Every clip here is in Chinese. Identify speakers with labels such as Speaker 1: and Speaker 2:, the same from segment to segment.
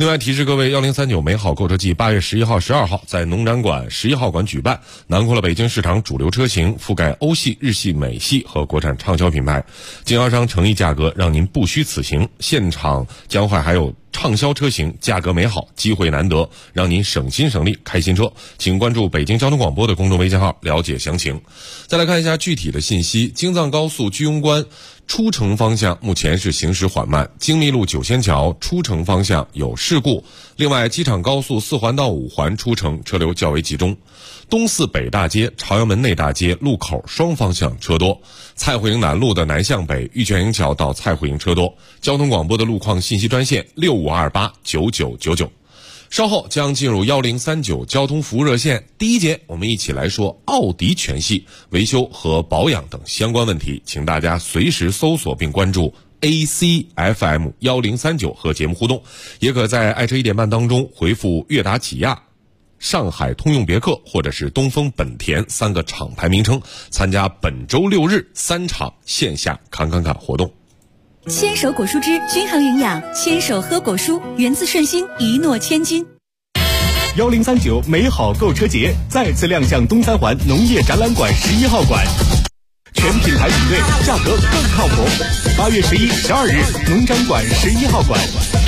Speaker 1: 另外提示各位，1039美好购车季8月11号、12号在农展馆11号馆举办，囊括了北京市场主流车型，覆盖欧系、日系、美系和国产畅销品牌，经销商诚意价格，让您不虚此行。现场将会还有畅销车型，价格美好，机会难得，让您省心省力开新车。请关注北京交通广播的公众微信号了解详情。再来看一下具体的信息，京藏高速居庸关出城方向目前是行驶缓慢，京密路九仙桥出城方向有事故。另外，机场高速4环到5环出城车流较为集中，东四北大街、朝阳门内大街路口双方向车多，蔡慧营南路的南向北玉泉营桥到蔡慧营车多。交通广播的路况信息专线65289999。稍后将进入1039交通服务热线，第一节我们一起来说奥迪全系维修和保养等相关问题，请大家随时搜索并关注 ACFM 1039和节目互动，也可在爱车1点半当中回复悦达起亚、上海通用别克或者是东风本田3个厂牌名称，参加本周6日3场线下侃活动。
Speaker 2: 牵手果蔬汁均衡营养，牵手喝果蔬，源自顺心，一诺千金。
Speaker 3: 1039美好购车节再次亮相东三环农业展览馆11号馆，全品牌比对，价格更靠谱。8月11、12日，农展馆11号馆。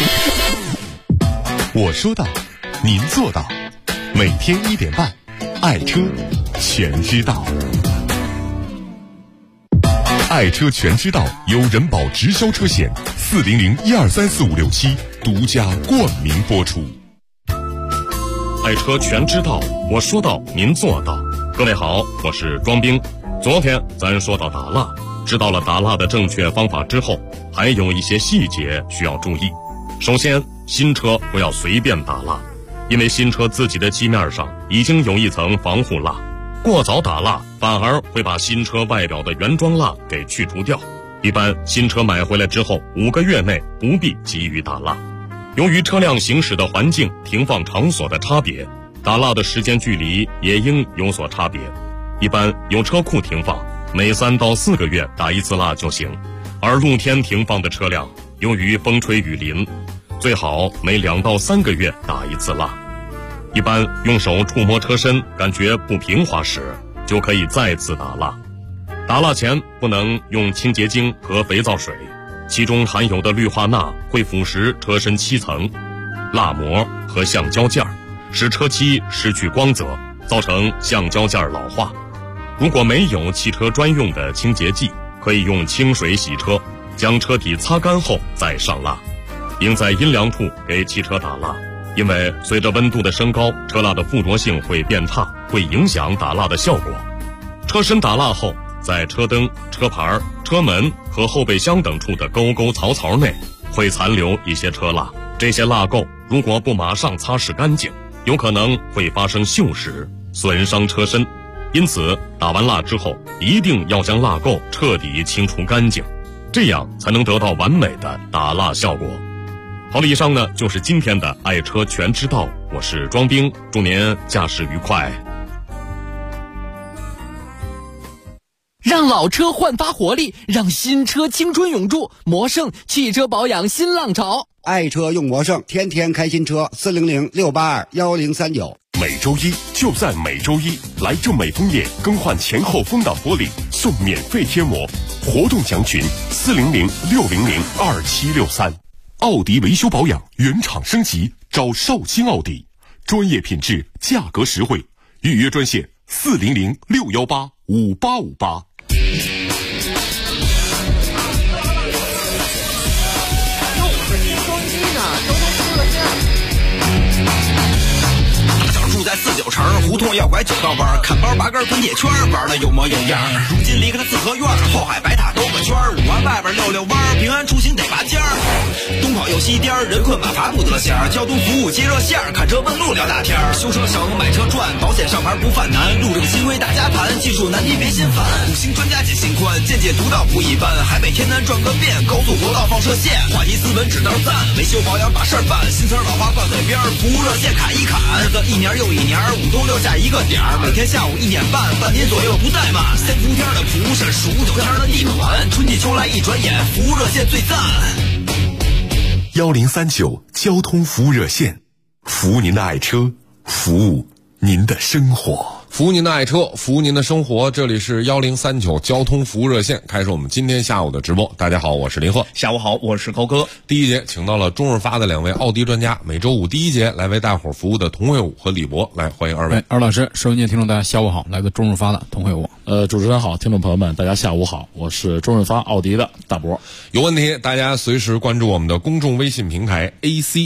Speaker 4: 我说到，您做到，每天1点半，爱车全知道。爱车全知道由人保直销车险400123456独家冠名播出。
Speaker 5: 爱车全知道，我说到您做到。各位好，我是庄兵。昨天咱说到打蜡，知道了打蜡的正确方法之后，还有一些细节需要注意。首先，新车不要随便打蜡，因为新车自己的漆面上已经有一层防护蜡，过早打蜡反而会把新车外表的原装蜡给去除掉。一般新车买回来之后5个月内不必急于打蜡。由于车辆行驶的环境、停放场所的差别，打蜡的时间距离也应有所差别。一般有车库停放，每3到4个月打一次蜡就行，而露天停放的车辆，由于风吹雨淋，最好每2到3个月打一次蜡。一般用手触摸车身感觉不平滑时，就可以再次打蜡。打蜡前不能用清洁精和肥皂水，其中含有的氯化钠会腐蚀车身漆层、蜡膜和橡胶件，使车漆失去光泽，造成橡胶件老化。如果没有汽车专用的清洁剂，可以用清水洗车，将车体擦干后再上蜡，并在阴凉处给汽车打蜡。因为随着温度的升高，车蜡的附着性会变差，会影响打蜡的效果。车身打蜡后，在车灯、车牌、车门和后备箱等处的沟沟槽槽内会残留一些车蜡，这些蜡垢如果不马上擦拭干净，有可能会发生锈蚀，损伤车身。因此打完蜡之后，一定要将蜡垢彻底清除干净，这样才能得到完美的打蜡效果。好了，以上呢就是今天的爱车全知道，我是庄兵，祝您驾驶愉快。
Speaker 6: 让老车焕发活力，让新车青春永驻。魔胜汽车保养新浪潮，
Speaker 7: 爱车用魔胜，天天开新车。400-682-1039。
Speaker 4: 每周一就在每周一，来正美枫叶更换前后风挡玻璃送免费贴膜，活动详询400-600-2763。奥迪维修保养原厂升级，找绍兴奥迪，专业品质，价格实惠，预约专线400-618-5858。
Speaker 8: 在49城胡同要拐9道弯，看包拔根滚铁圈，玩的有模有样。如今离开了四合院，后海白塔兜个圈，5环外边溜弯，平安出行得拔尖儿。东跑右西颠，人困马乏不得闲。交通服务接热线，看车问路聊大天。修车小额买车赚，保险上牌不犯难。路政新规大家谈，技术难题别心烦。5星专家解心宽，见解独到不一般。海北天南转个遍，高速国道放射线。话题斯文指道赞，维修保养把事儿办。新词老话挂嘴边，服务热线砍一砍。日子一年又一年，5都留下一个点儿，每天下午1点半，半年左右不怠慢。3伏天的蒲扇，数9天的地暖，春季秋来一转眼，服务热线最赞。
Speaker 4: 1039交通服务热线，服务您的爱车，服务您的生活。
Speaker 1: 服务您的爱车，服务您的生活。这里是1039交通服务热线，开始我们今天下午的直播。大家好，我是林鹤。
Speaker 9: 下午好，我是高哥。
Speaker 1: 第一节请到了中日发的两位奥迪专家，每周五第一节来为大伙儿服务的童慧武和李博，来欢迎二位。
Speaker 10: 二老师，收音机听众大家下午好，来自中日发的童慧武。
Speaker 11: 主持人好，听众朋友们大家下午好，我是中日发奥迪的大博。
Speaker 1: 有问题大家随时关注我们的公众微信平台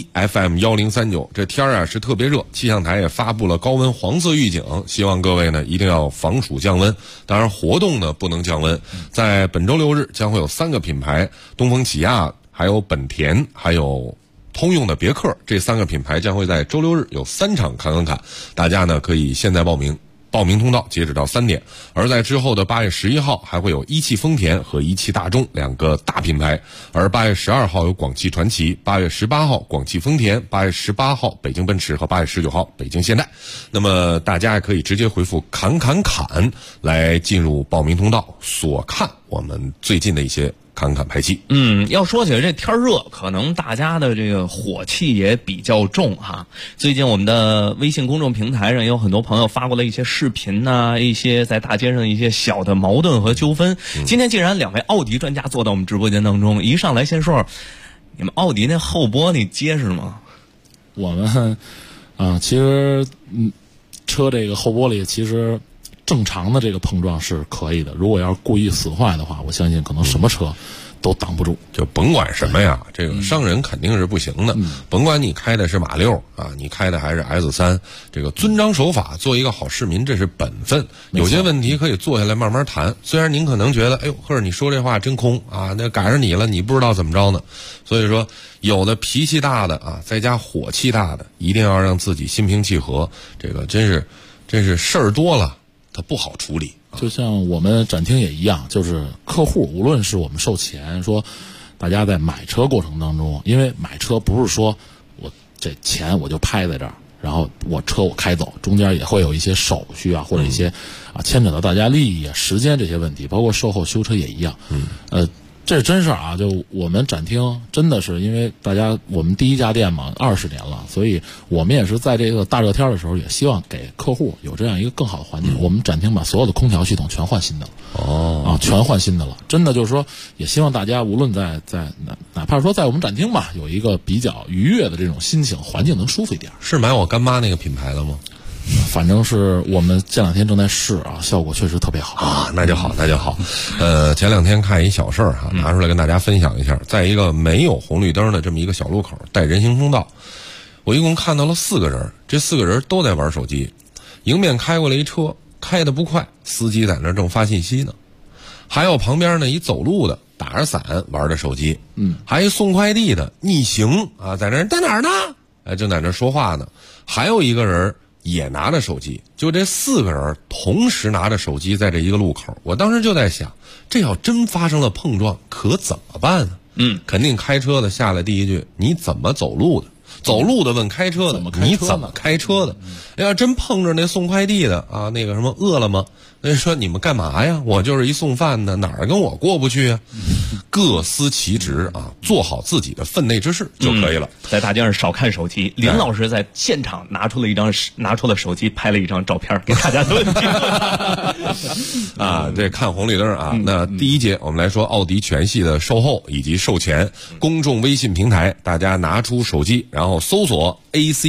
Speaker 1: ACFM1039。这天啊是特别热，气象台也发布了高温黄色预警，希望各位呢一定要防暑降温。当然活动呢不能降温。在本周六日将会有3个品牌，东风起亚、还有本田、还有通用的别克，这3个品牌将会在周六日有3场看看，大家呢可以现在报名通道截止到3点。而在之后的8月11号还会有一汽丰田和一汽大众2个大品牌，而8月12号有广汽传祺，8月18号广汽丰田，8月18号北京奔驰和8月19号北京现代。那么大家也可以直接回复砍来进入报名通道，所看我们最近的一些看排气。
Speaker 9: 要说起来这天热，可能大家的这个火气也比较重哈。最近我们的微信公众平台上有很多朋友发过了一些视频呐，一些在大街上一些小的矛盾和纠纷。今天既然2位奥迪专家坐到我们直播间当中，一上来先说，你们奥迪那后玻璃结实吗？
Speaker 11: 我们其实车这个后玻璃其实正常的这个碰撞是可以的，如果要是故意损坏的话，我相信可能什么车都挡不住。
Speaker 1: 就甭管什么呀，这个伤人肯定是不行的。甭管你开的是马6啊，你开的还是 S3，这个遵章守法，做一个好市民，这是本分。有些问题可以坐下来慢慢谈。虽然您可能觉得，哎呦，或者你说这话真空啊，那赶上你了，你不知道怎么着呢。所以说，有的脾气大的啊，再加火气大的，一定要让自己心平气和。这个真是事儿多了，它不好处理。
Speaker 11: 就像我们展厅也一样，就是客户无论是我们售前说，大家在买车过程当中，因为买车不是说我这钱我就拍在这儿，然后我开走，中间也会有一些手续啊，或者一些牵扯到大家利益啊、时间这些问题，包括售后修车也一样。这是真事儿啊！就我们展厅真的是因为我们第一家店嘛，20年了，所以我们也是在这个大热天的时候，也希望给客户有这样一个更好的环境。我们展厅把所有的空调系统全换新的了，全换新的了。真的就是说，也希望大家无论在哪怕说在我们展厅吧，有一个比较愉悦的这种心情，环境能舒服一点。
Speaker 1: 是买我干妈那个品牌了吗？
Speaker 11: 反正是我们这2天正在试啊，效果确实特别好
Speaker 1: 啊，那就好。前2天看一小事儿哈，拿出来跟大家分享一下。在一个没有红绿灯的这么一个小路口带人行通道，我一共看到了4个人，这4个人都在玩手机。迎面开过来一车，开得不快，司机在那正发信息呢。还有旁边呢一走路的打着伞玩着手机，还有送快递的逆行啊，在哪儿呢？正在那说话呢。还有一个人也拿着手机，就这4个人同时拿着手机在这一个路口。我当时就在想，这要真发生了碰撞，可怎么办呢？肯定开车的下来第一句，你怎么走路的？走路的问开车的，你怎么开车的？要真碰着那送快递的啊，那个什么饿了吗？那说你们干嘛呀？我就是一送饭的，哪儿跟我过不去啊？各司其职啊，做好自己的分内之事就可以了。
Speaker 9: 在大街上少看手机。林老师在现场拿出了手机，拍了一张照片给大家论评
Speaker 1: 啊。这看红绿灯啊。那第一节我们来说奥迪全系的售后以及售前公众微信平台，大家拿出手机，然后搜索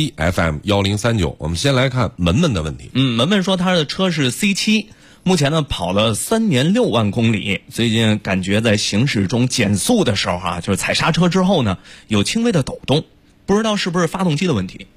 Speaker 1: ACFM1039。我们先来看门的问题。
Speaker 9: 门说他的车是 C7。目前呢跑了3年6万公里，最近感觉在行驶中减速的时候就是踩刹车之后呢有轻微的抖动，不知道是不是发动机的问题。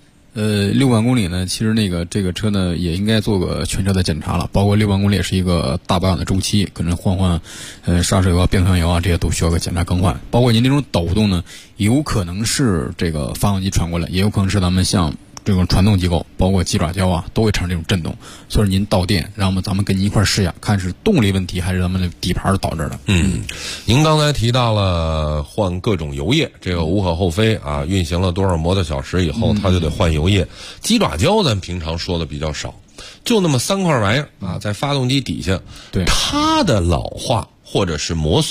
Speaker 10: 6万公里呢，其实这个车呢也应该做个全车的检查了，包括6万公里也是一个大保养的周期，可能换刹车油啊、变速箱油啊，这些都需要个检查更换。包括您这种抖动呢，有可能是这个发动机传过来，也有可能是咱们像这种传动机构，包括鸡爪胶啊，都会产生这种震动。所以您到店，让咱们跟您一块试下，看是动力问题还是咱们的底盘导致的。
Speaker 1: 您刚才提到了换各种油液，这个无可厚非啊。运行了多少摩托小时以后，它就得换油液。鸡爪胶咱平常说的比较少，就那么3块玩意儿啊，在发动机底下，
Speaker 10: 对
Speaker 1: 它的老化或者是磨损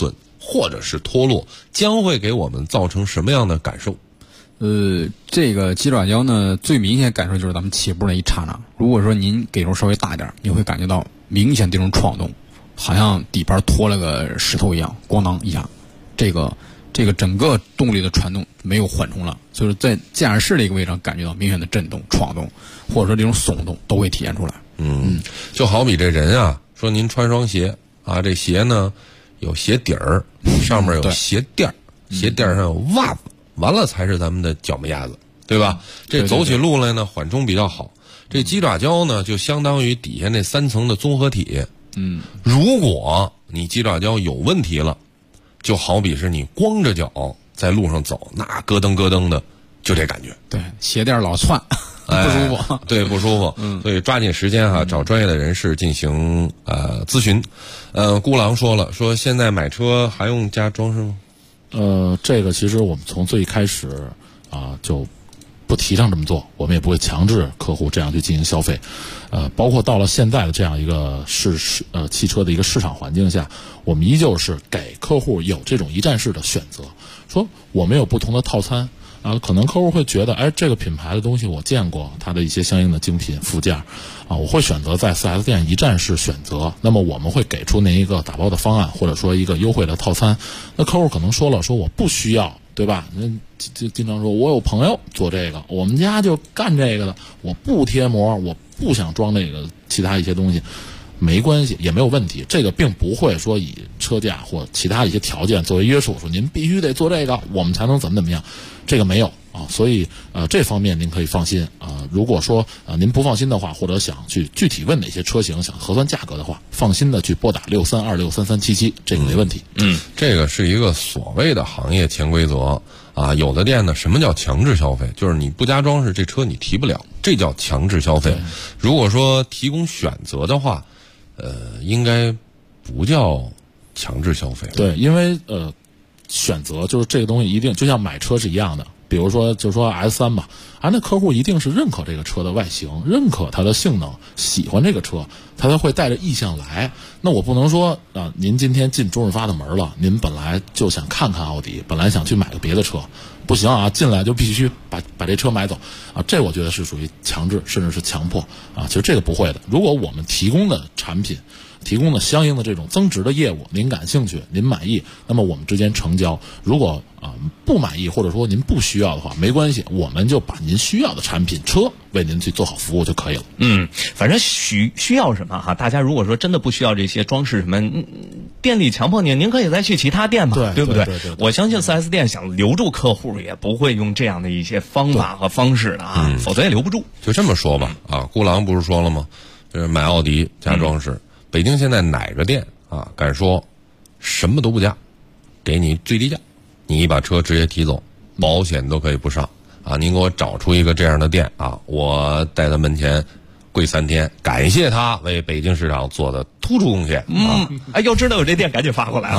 Speaker 1: 或者是脱落，将会给我们造成什么样的感受？
Speaker 10: 这个鸡爪胶呢，最明显感受就是咱们起步那一刹那。如果说您给头稍微大一点，你会感觉到明显这种闯动，好像底盘拖了个石头一样，咣当一下，这个整个动力的传动没有缓冲了，就是在驾驶室的一个位置上感觉到明显的震动、闯动，或者说这种耸动都会体现出来。
Speaker 1: 就好比这人啊，说您穿双鞋啊，这鞋呢有鞋底儿，上面有鞋垫儿，鞋垫上有袜子，完了才是咱们的脚面鸭子，对吧？这走起路来呢，缓冲比较好。这鸡爪胶呢，就相当于底下那3层的综合体。如果你鸡爪胶有问题了，就好比是你光着脚在路上走，那咯噔咯噔的，就这感觉。
Speaker 10: 对，鞋垫老窜。不舒服，
Speaker 1: 对，不舒服。所以抓紧时间哈，找专业的人士进行咨询。孤狼说了，说现在买车还用加装饰吗？
Speaker 11: 这个其实我们从最开始就不提倡这么做，我们也不会强制客户这样去进行消费。包括到了现在的这样一个汽车的一个市场环境下，我们依旧是给客户有这种一站式的选择，说我们有不同的套餐。可能客户会觉得，哎，这个品牌的东西我见过，它的一些相应的精品附件，我会选择在 4S 店一站式选择。那么我们会给出那一个打包的方案，或者说一个优惠的套餐。那客户可能说了，说我不需要，对吧？就经常说，我有朋友做这个，我们家就干这个的，我不贴膜，我不想装这个其他一些东西。没关系，也没有问题。这个并不会说以车价或其他一些条件作为约束，说您必须得做这个，我们才能怎么样。这个没有所以这方面您可以放心如果说您不放心的话，或者想去具体问哪些车型，想核算价格的话，放心的去拨打632633377，这个没问题。
Speaker 1: 这个是一个所谓的行业潜规则有的店呢，什么叫强制消费？就是你不加装饰，这车你提不了，这叫强制消费。如果说提供选择的话，应该不叫强制消费。
Speaker 11: 对，因为选择就是这个东西一定就像买车是一样的。比如说就说 S3 吧，那客户一定是认可这个车的外形，认可它的性能，喜欢这个车，他才会带着意向来。那我不能说您今天进中日发的门了，您本来就想看看奥迪，本来想去买个别的车，不行进来就必须把这车买走这我觉得是属于强制，甚至是强迫其实这个不会的。如果我们提供的产品提供的相应的这种增值的业务，您感兴趣，您满意，那么我们之间成交。如果不满意，或者说您不需要的话，没关系，我们就把您需要的产品车为您去做好服务就可以了。
Speaker 9: 反正需要什么大家如果说真的不需要这些装饰什么，店里强迫您可以再去其他店嘛，对不对？我相信 4S 店想留住客户也不会用这样的一些方法和方式的否则也留不住。
Speaker 1: 就这么说吧孤狼不是说了吗？就是买奥迪加装饰。北京现在哪个店敢说什么都不加，给你最低价，你把车直接提走，保险都可以不上您给我找出一个这样的店我在他门前跪3天，感谢他为北京市场做的突出贡献
Speaker 9: 要知道有这店赶紧发过来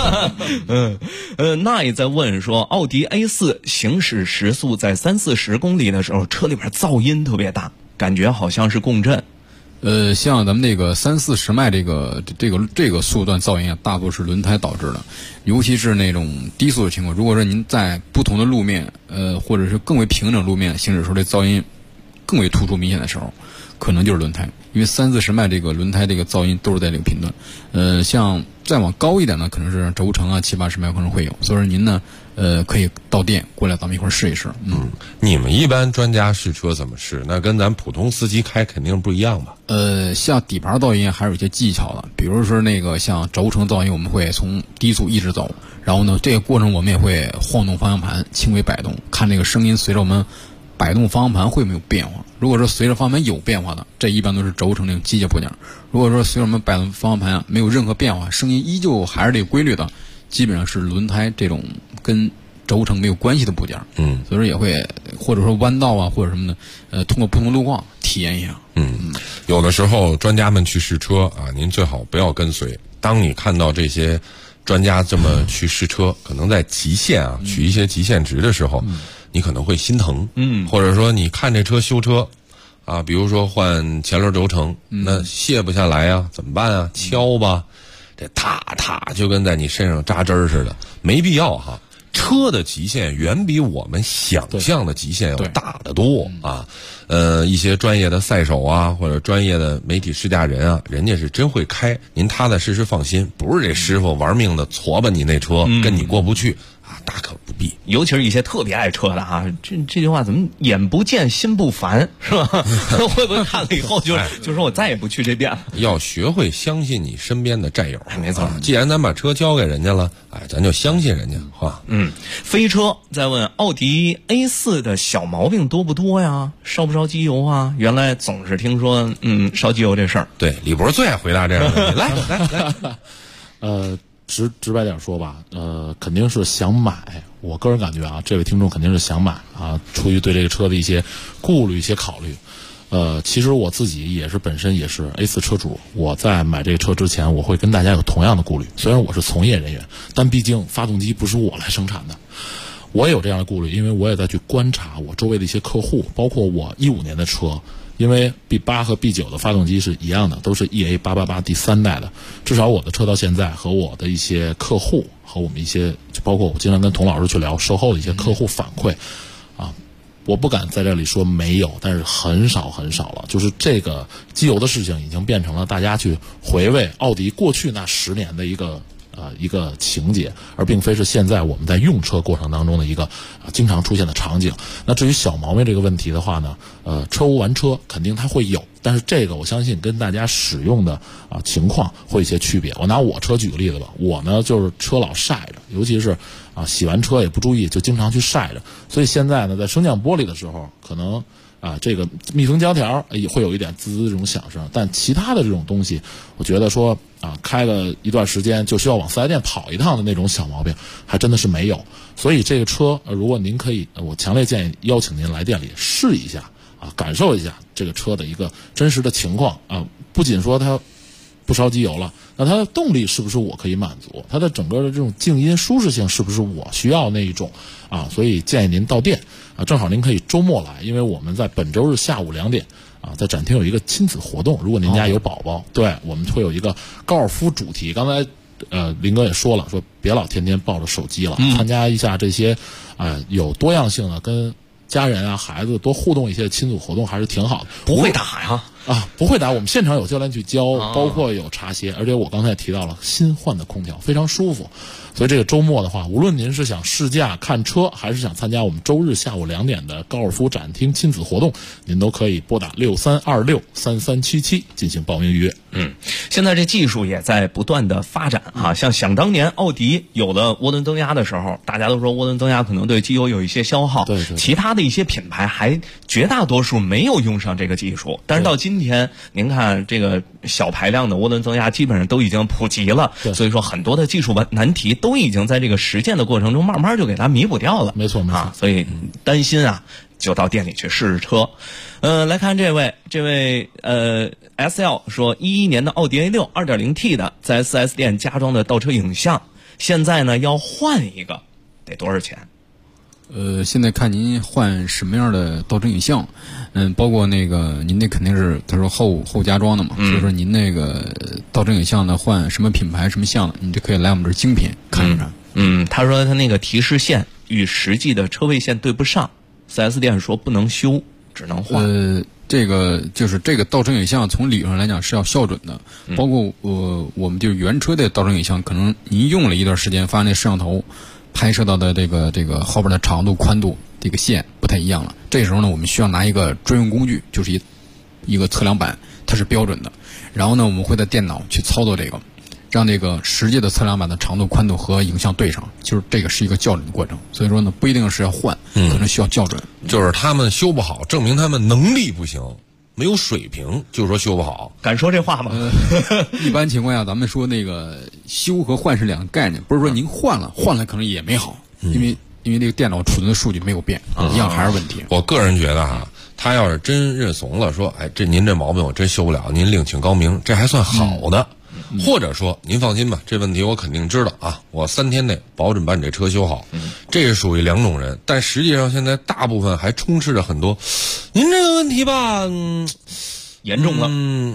Speaker 9: 那也在问说，奥迪 A4 行驶时速在30-40公里的时候，车里边噪音特别大，感觉好像是共振。
Speaker 10: 像咱们这个30-40迈这个速段噪音大多是轮胎导致的，尤其是那种低速的情况。如果说您在不同的路面，或者是更为平整路面行驶的时候，这噪音更为突出明显的时候，可能就是轮胎。因为30-40迈这个轮胎这个噪音都是在这个频段。像再往高一点呢，可能是轴承70-80迈可能会有。所以说您呢，可以到店过来，咱们一块儿试一试。
Speaker 1: 你们一般专家试车怎么试？那跟咱普通司机开肯定不一样吧？
Speaker 10: 像底盘噪音还是有些技巧的，比如说那个像轴承噪音，我们会从低速一直走，然后呢，这个过程我们也会晃动方向盘，轻微摆动，看这个声音随着我们摆动方向盘会没有变化。如果说随着方向盘有变化的，这一般都是轴承那种机械部件。如果说随着我们摆动方向盘没有任何变化，声音依旧还是这个规律的，基本上是轮胎这种跟轴承没有关系的部件。所以说也会或者说弯道或者什么的，通过不同路况体验一下。
Speaker 1: 有的时候专家们去试车您最好不要跟随。当你看到这些专家这么去试车，可能在极限取一些极限值的时候，你可能会心疼。或者说你看这车修车比如说换前轮轴承，那卸不下来怎么办敲吧？ 这踏就跟在你身上扎针似的，没必要哈。车的极限远比我们想象的极限要大得多啊！一些专业的赛手啊，或者专业的媒体试驾人啊，人家是真会开，您踏踏实实放心，不是这师傅玩命的搓吧你那车，跟你过不去啊，大可不必。
Speaker 9: 尤其是一些特别爱车的啊，这句话怎么眼不见心不烦是吧？会不会看了以后就说我再也不去这店了？要
Speaker 1: 学会相信你身边的战友，
Speaker 9: 没错。
Speaker 1: 既然咱把车交给人家了，咱就相信人家哈。
Speaker 9: 飞车在问奥迪 A4 的小毛病多不多呀？烧不烧机油啊？原来总是听说烧机油这事儿。
Speaker 1: 对，李博最爱回答这个问题。
Speaker 11: 来。直白点说吧，肯定是想买。我个人感觉啊，这位听众肯定是想买啊，出于对这个车的一些顾虑、一些考虑。其实我自己本身也是 A4 车主，我在买这个车之前，我会跟大家有同样的顾虑。虽然我是从业人员，但毕竟发动机不是我来生产的，我也有这样的顾虑，因为我也在去观察我周围的一些客户，包括我15年的车。因为 B8 和 B9 的发动机是一样的，都是 EA888 第3代的。至少我的车到现在和我的一些客户和我们一些，包括我经常跟童老师去聊售后的一些客户反馈，我不敢在这里说没有，但是很少了。就是这个机油的事情已经变成了大家去回味奥迪过去那10年的一个情节，而并非是现在我们在用车过程当中的一个经常出现的场景。那至于小毛病这个问题的话呢，车无完车肯定它会有，但是这个我相信跟大家使用的情况会有一些区别。我拿我车举个例子吧，我呢就是车老晒着，尤其是洗完车也不注意，就经常去晒着，所以现在呢在升降玻璃的时候可能这个密封胶条也会有一点滋滋这种响声，但其他的这种东西，我觉得说开了一段时间就需要往4S店跑一趟的那种小毛病，还真的是没有。所以这个车，如果您可以，我强烈建议邀请您来店里试一下感受一下这个车的一个真实的情况不仅说它不烧机油了，那它的动力是不是我可以满足？它的整个的这种静音舒适性是不是我需要那一种所以建议您到店正好您可以周末来，因为我们在本周日下午2点在展厅有一个亲子活动，如果您家有宝宝，对，我们会有一个高尔夫主题。刚才林哥也说了，说别老天天抱着手机了，参加一下这些有多样性的跟家人孩子多互动一些亲子活动还是挺好的。
Speaker 9: 不会打呀？
Speaker 11: 不会打，我们现场有教练去教，包括有茶歇，而且我刚才也提到了新换的空调非常舒服。所以这个周末的话，无论您是想试驾看车，还是想参加我们周日下午2点的高尔夫展厅亲子活动，您都可以拨打63263377进行报名预约。
Speaker 9: 现在这技术也在不断的发展像想当年奥迪有了涡轮增压的时候，大家都说涡轮增压可能对机油有一些消耗，
Speaker 11: 对，
Speaker 9: 其他的一些品牌还绝大多数没有用上这个技术，但是到今天您看这个小排量的涡轮增压基本上都已经普及了，所以说很多的技术难题都已经在这个实践的过程中慢慢就给它弥补掉了。
Speaker 11: 没错
Speaker 9: 所以担心就到店里去试试车。来看这位SL 说，11年的奥迪 A6 2.0T 的，在 4S 店加装的倒车影像，现在呢要换一个，得多少钱？
Speaker 10: 现在看您换什么样的倒车影像，包括那个您那肯定是他说后加装的嘛，所以说您那个倒车影像呢换什么品牌什么像的，你就可以来我们这儿精品看一看。
Speaker 9: 他说他那个提示线与实际的车位线对不上，4S 店说不能修，只能换。
Speaker 10: 这个就是这个倒车影像从理论上来讲是要校准的，包括我们就原车的倒车影像，可能您用了一段时间，发现那摄像头拍摄到的这个后边的长度宽度这个线不太一样了，这时候呢我们需要拿一个专用工具，就是一个测量板，它是标准的，然后呢我们会在电脑去操作这个，让这个实际的测量板的长度宽度和影像对上，就是这个是一个校准的过程，所以说呢不一定是要换，可能需要校准。
Speaker 1: 就是他们修不好，证明他们能力不行，没有水平，就是说修不好。
Speaker 9: 敢说这话吗？
Speaker 10: 一般情况下咱们说那个修和换是两个概念，不是说您换了可能也没好，因为这个电脑储存的数据没有变，一样还是问题。
Speaker 1: 我个人觉得他要是真认怂了，说您这毛病我真修不了，您另请高明，这还算好的。或者说您放心吧，这问题我肯定知道我3天内保准把你这车修好。这是属于两种人，但实际上现在大部分还充斥着很多您这个问题吧
Speaker 9: 严重了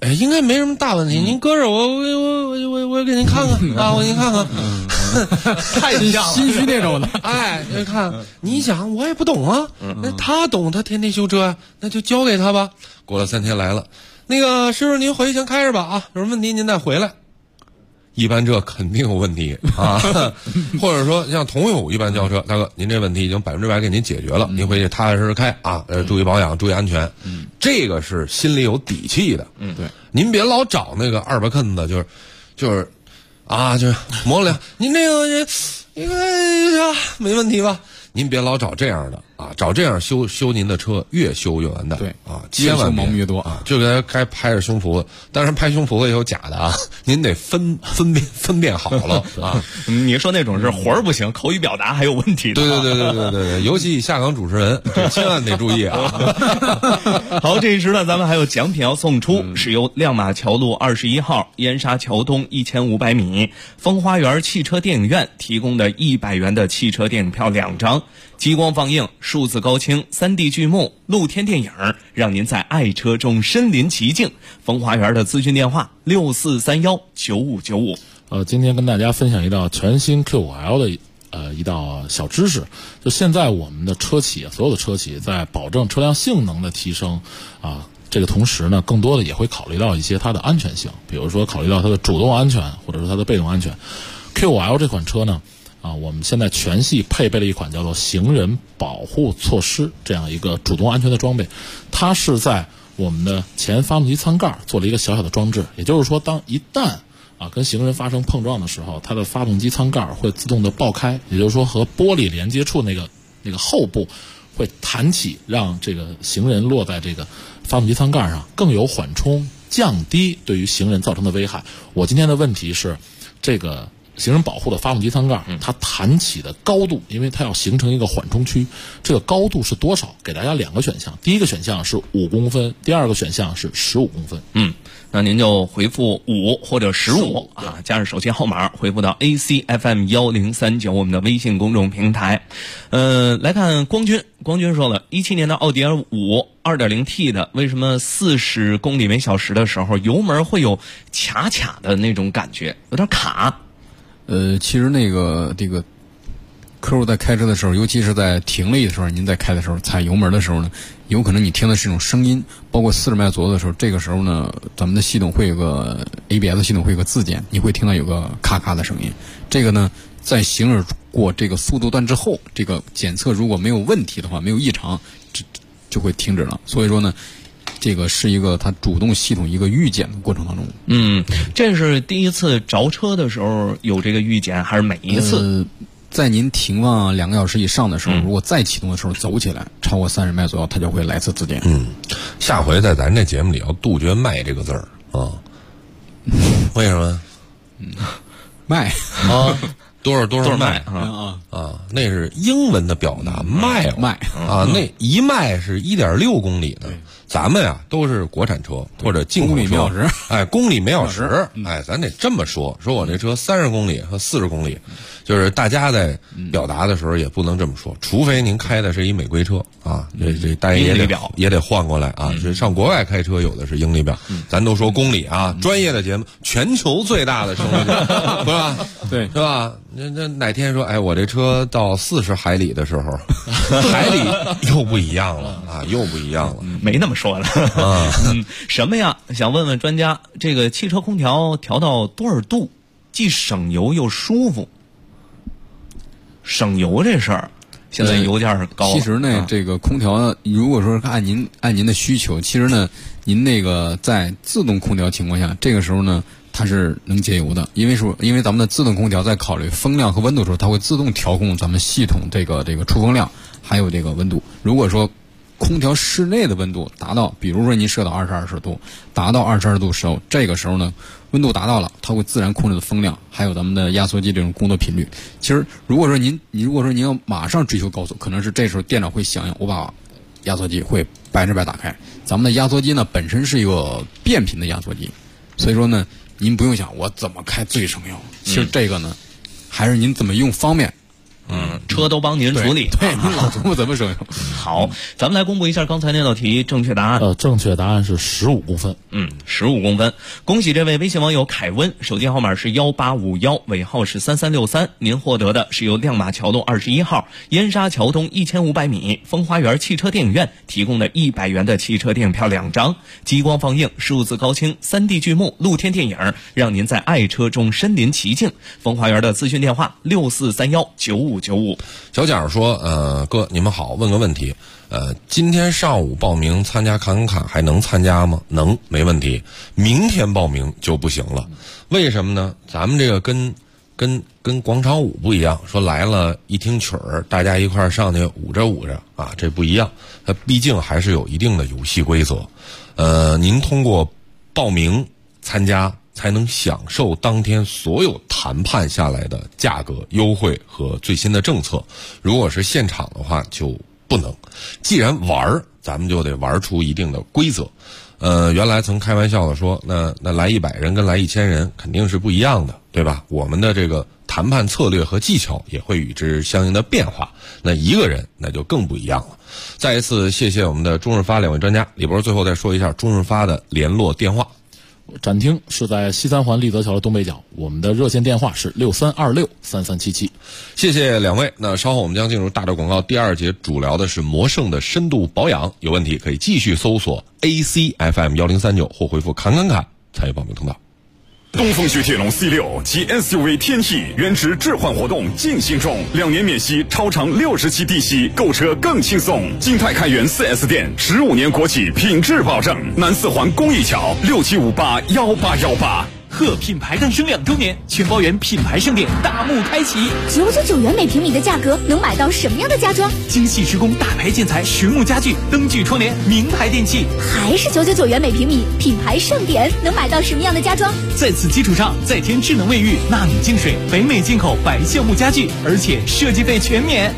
Speaker 1: 哎，应该没什么大问题。您搁这我给您看看啊，我给您看看，
Speaker 9: 太像了，
Speaker 10: 心虚那种的。
Speaker 1: 哎，你看，你想我也不懂啊，那他懂，他天天修车呀，那就交给他吧。过了3天来了，那个师傅您回去先开着吧啊，有什么问题您再回来。一般这肯定有问题啊，或者说像童友一般交车，大哥，您这问题已经100%给您解决了，您回去踏踏实实开啊，注意保养，注意安全。这个是心里有底气的。
Speaker 10: 对，
Speaker 1: 您别老找那个二八坑子，就是模棱，您这个应该没问题吧？您别老找这样的啊，找这样修您的车越修越完蛋。
Speaker 10: 对
Speaker 1: 啊，千万
Speaker 10: 毛病越多
Speaker 1: 啊，就给该拍着胸脯子，当然拍胸脯子也有假的啊，您得分辨好了啊。
Speaker 9: 你说那种是活儿不行，口语表达还有问题的。
Speaker 1: 对，尤其下岗主持人，这千万得注意啊。
Speaker 9: 好，这一时段咱们还有奖品要送出，是由亮马桥路21号燕莎桥东1500米风花园汽车电影院提供的100元的汽车电影票2张，激光放映、数字高清、3D 剧目、露天电影，让您在爱车中身临其境。风花园的咨询电话64319595。
Speaker 11: 今天跟大家分享一道全新 Q5L 的一道小知识。就现在我们的车企，所有的车企在保证车辆性能的提升啊，这个同时呢，更多的也会考虑到一些它的安全性，比如说考虑到它的主动安全，或者说它的被动安全。Q5L 这款车呢，我们现在全系配备了一款叫做行人保护措施这样一个主动安全的装备，它是在我们的前发动机舱盖做了一个小小的装置，也就是说，当一旦跟行人发生碰撞的时候，它的发动机舱盖会自动的爆开，也就是说和玻璃连接处那个后部会弹起，让这个行人落在这个发动机舱盖上，更有缓冲，降低对于行人造成的危害。我今天的问题是，这个行人保护的发动机舱盖，它弹起的高度，因为它要形成一个缓冲区，这个高度是多少？给大家2个选项，第一个选项是5公分，第二个选项是15公分。
Speaker 9: 那您就回复5或者15啊，加上手机号码，回复到 ACFM1039我们的微信公众平台。来看光军说了，17年的奥迪 R5 2.0T 的，为什么40公里每小时的时候油门会有卡卡的那种感觉，有点卡？
Speaker 10: 其实这个客户在开车的时候，尤其是在停了的时候，您在开的时候踩油门的时候呢，有可能你听的是一种声音，包括40迈左右的时候，这个时候呢，咱们的系统会有个 ABS 系统会有个自检，你会听到有个咔咔的声音。这个呢，在行驶过这个速度段之后，这个检测如果没有问题的话，没有异常，就会停止了。所以说呢，这个是一个它主动系统一个预检的过程当中。
Speaker 9: 这是第一次着车的时候有这个预检，还是每一次？
Speaker 10: 在您停放2个小时以上的时候，如果再启动的时候走起来超过30迈左右，它就会来次自检。
Speaker 1: 下回在咱这节目里要杜绝卖这个字儿啊。为什么？
Speaker 10: 卖
Speaker 1: 啊，多少迈
Speaker 10: 啊，
Speaker 1: 那是英文的表达，迈啊，那一迈是1.6公里呢。咱们呀都是国产车或者进口车，
Speaker 10: 公里每小时，
Speaker 1: 公里每小时，咱得这么说我这车30公里和40公里，就是大家在表达的时候也不能这么说，除非您开的是一美规车啊，这大家也得换过来啊。这上国外开车有的是英里表，咱都说公里啊，专业的节目，全球最大的生活节目，是吧？
Speaker 10: 对，
Speaker 1: 是吧？那哪天说，我这车到40海里的时候，海里又不一样了啊，又不一样了，
Speaker 9: 没那么说了啊。什么呀？想问问专家，这个汽车空调调到多少度，既省油又舒服？省油这事儿，现在油价是高。
Speaker 10: 其实呢，这个空调如果说按您的需求，其实呢，您那个在自动空调情况下，这个时候呢，它是能节油的，因为咱们的自动空调在考虑风量和温度的时候，它会自动调控咱们系统这个出风量还有这个温度。如果说空调室内的温度达到，比如说您设到22度，达到22度时候，这个时候呢，温度达到了，它会自然控制的风量，还有咱们的压缩机这种工作频率。其实如果说您要马上追求高速，可能是这时候电脑会响应，我把压缩机会100%打开。咱们的压缩机呢本身是一个变频的压缩机，所以说呢，您不用想我怎么开最省油。其实这个呢，还是您怎么用方便。
Speaker 9: 车都帮您处理。
Speaker 10: 对，您老琢磨怎么省油。
Speaker 9: 好，咱们来公布一下刚才那道题正确答案。
Speaker 11: 正确答案是15公分。
Speaker 9: 15公分。恭喜这位微信网友凯温，手机号码是1851，尾号是3363。您获得的是由亮马桥路21号燕莎桥东1500米风花园汽车电影院提供的100元的汽车电影票2张，激光放映、数字高清、3D 剧目、露天电影，让您在爱车中身临其境。风花园的咨询电话64319595。
Speaker 1: 小蒋说，哥你们好，问个问题，今天上午报名参加侃侃还能参加吗？能，没问题。明天报名就不行了，为什么呢？咱们这个跟广场舞不一样，说来了一听曲儿，大家一块儿上去舞着啊，这不一样。它毕竟还是有一定的游戏规则。您通过报名参加才能享受当天所有谈判下来的价格优惠和最新的政策。如果是现场的话就不能。既然玩，咱们就得玩出一定的规则。原来曾开玩笑的说，那来100人跟来1000人肯定是不一样的，对吧？我们的这个谈判策略和技巧也会与之相应的变化。那一个人那就更不一样了。再一次谢谢我们的中日发2位专家。李博最后再说一下中日发的联络电话。
Speaker 11: 展厅是在西三环立泽桥的东北角，我们的热线电话是63263377。
Speaker 1: 谢谢2位。那稍后我们将进入大的广告，第2节主聊的是魔圣的深度保养，有问题可以继续搜索 ACFM 1039或回复侃参与报名通道。
Speaker 4: 东风雪铁龙 C6 及 SUV 天翼原值置换活动进行中，2年免息，超长60期低息，购车更轻松。金泰开源 4S 店，15年国企品质保证。南四环公益桥67581818。
Speaker 3: 贺品牌诞生2周年，全包圆品牌盛典大幕开启。
Speaker 2: 999元每平米的价格，能买到什么样的家装？
Speaker 3: 精细施工、大牌建材、实木家具、灯具窗帘、名牌电器，
Speaker 2: 还是999元每平米，品牌盛典能买到什么样的家装？
Speaker 3: 在此基础上，再添智能卫浴、纳米净水、北美进口白橡木家具，而且设计费全免。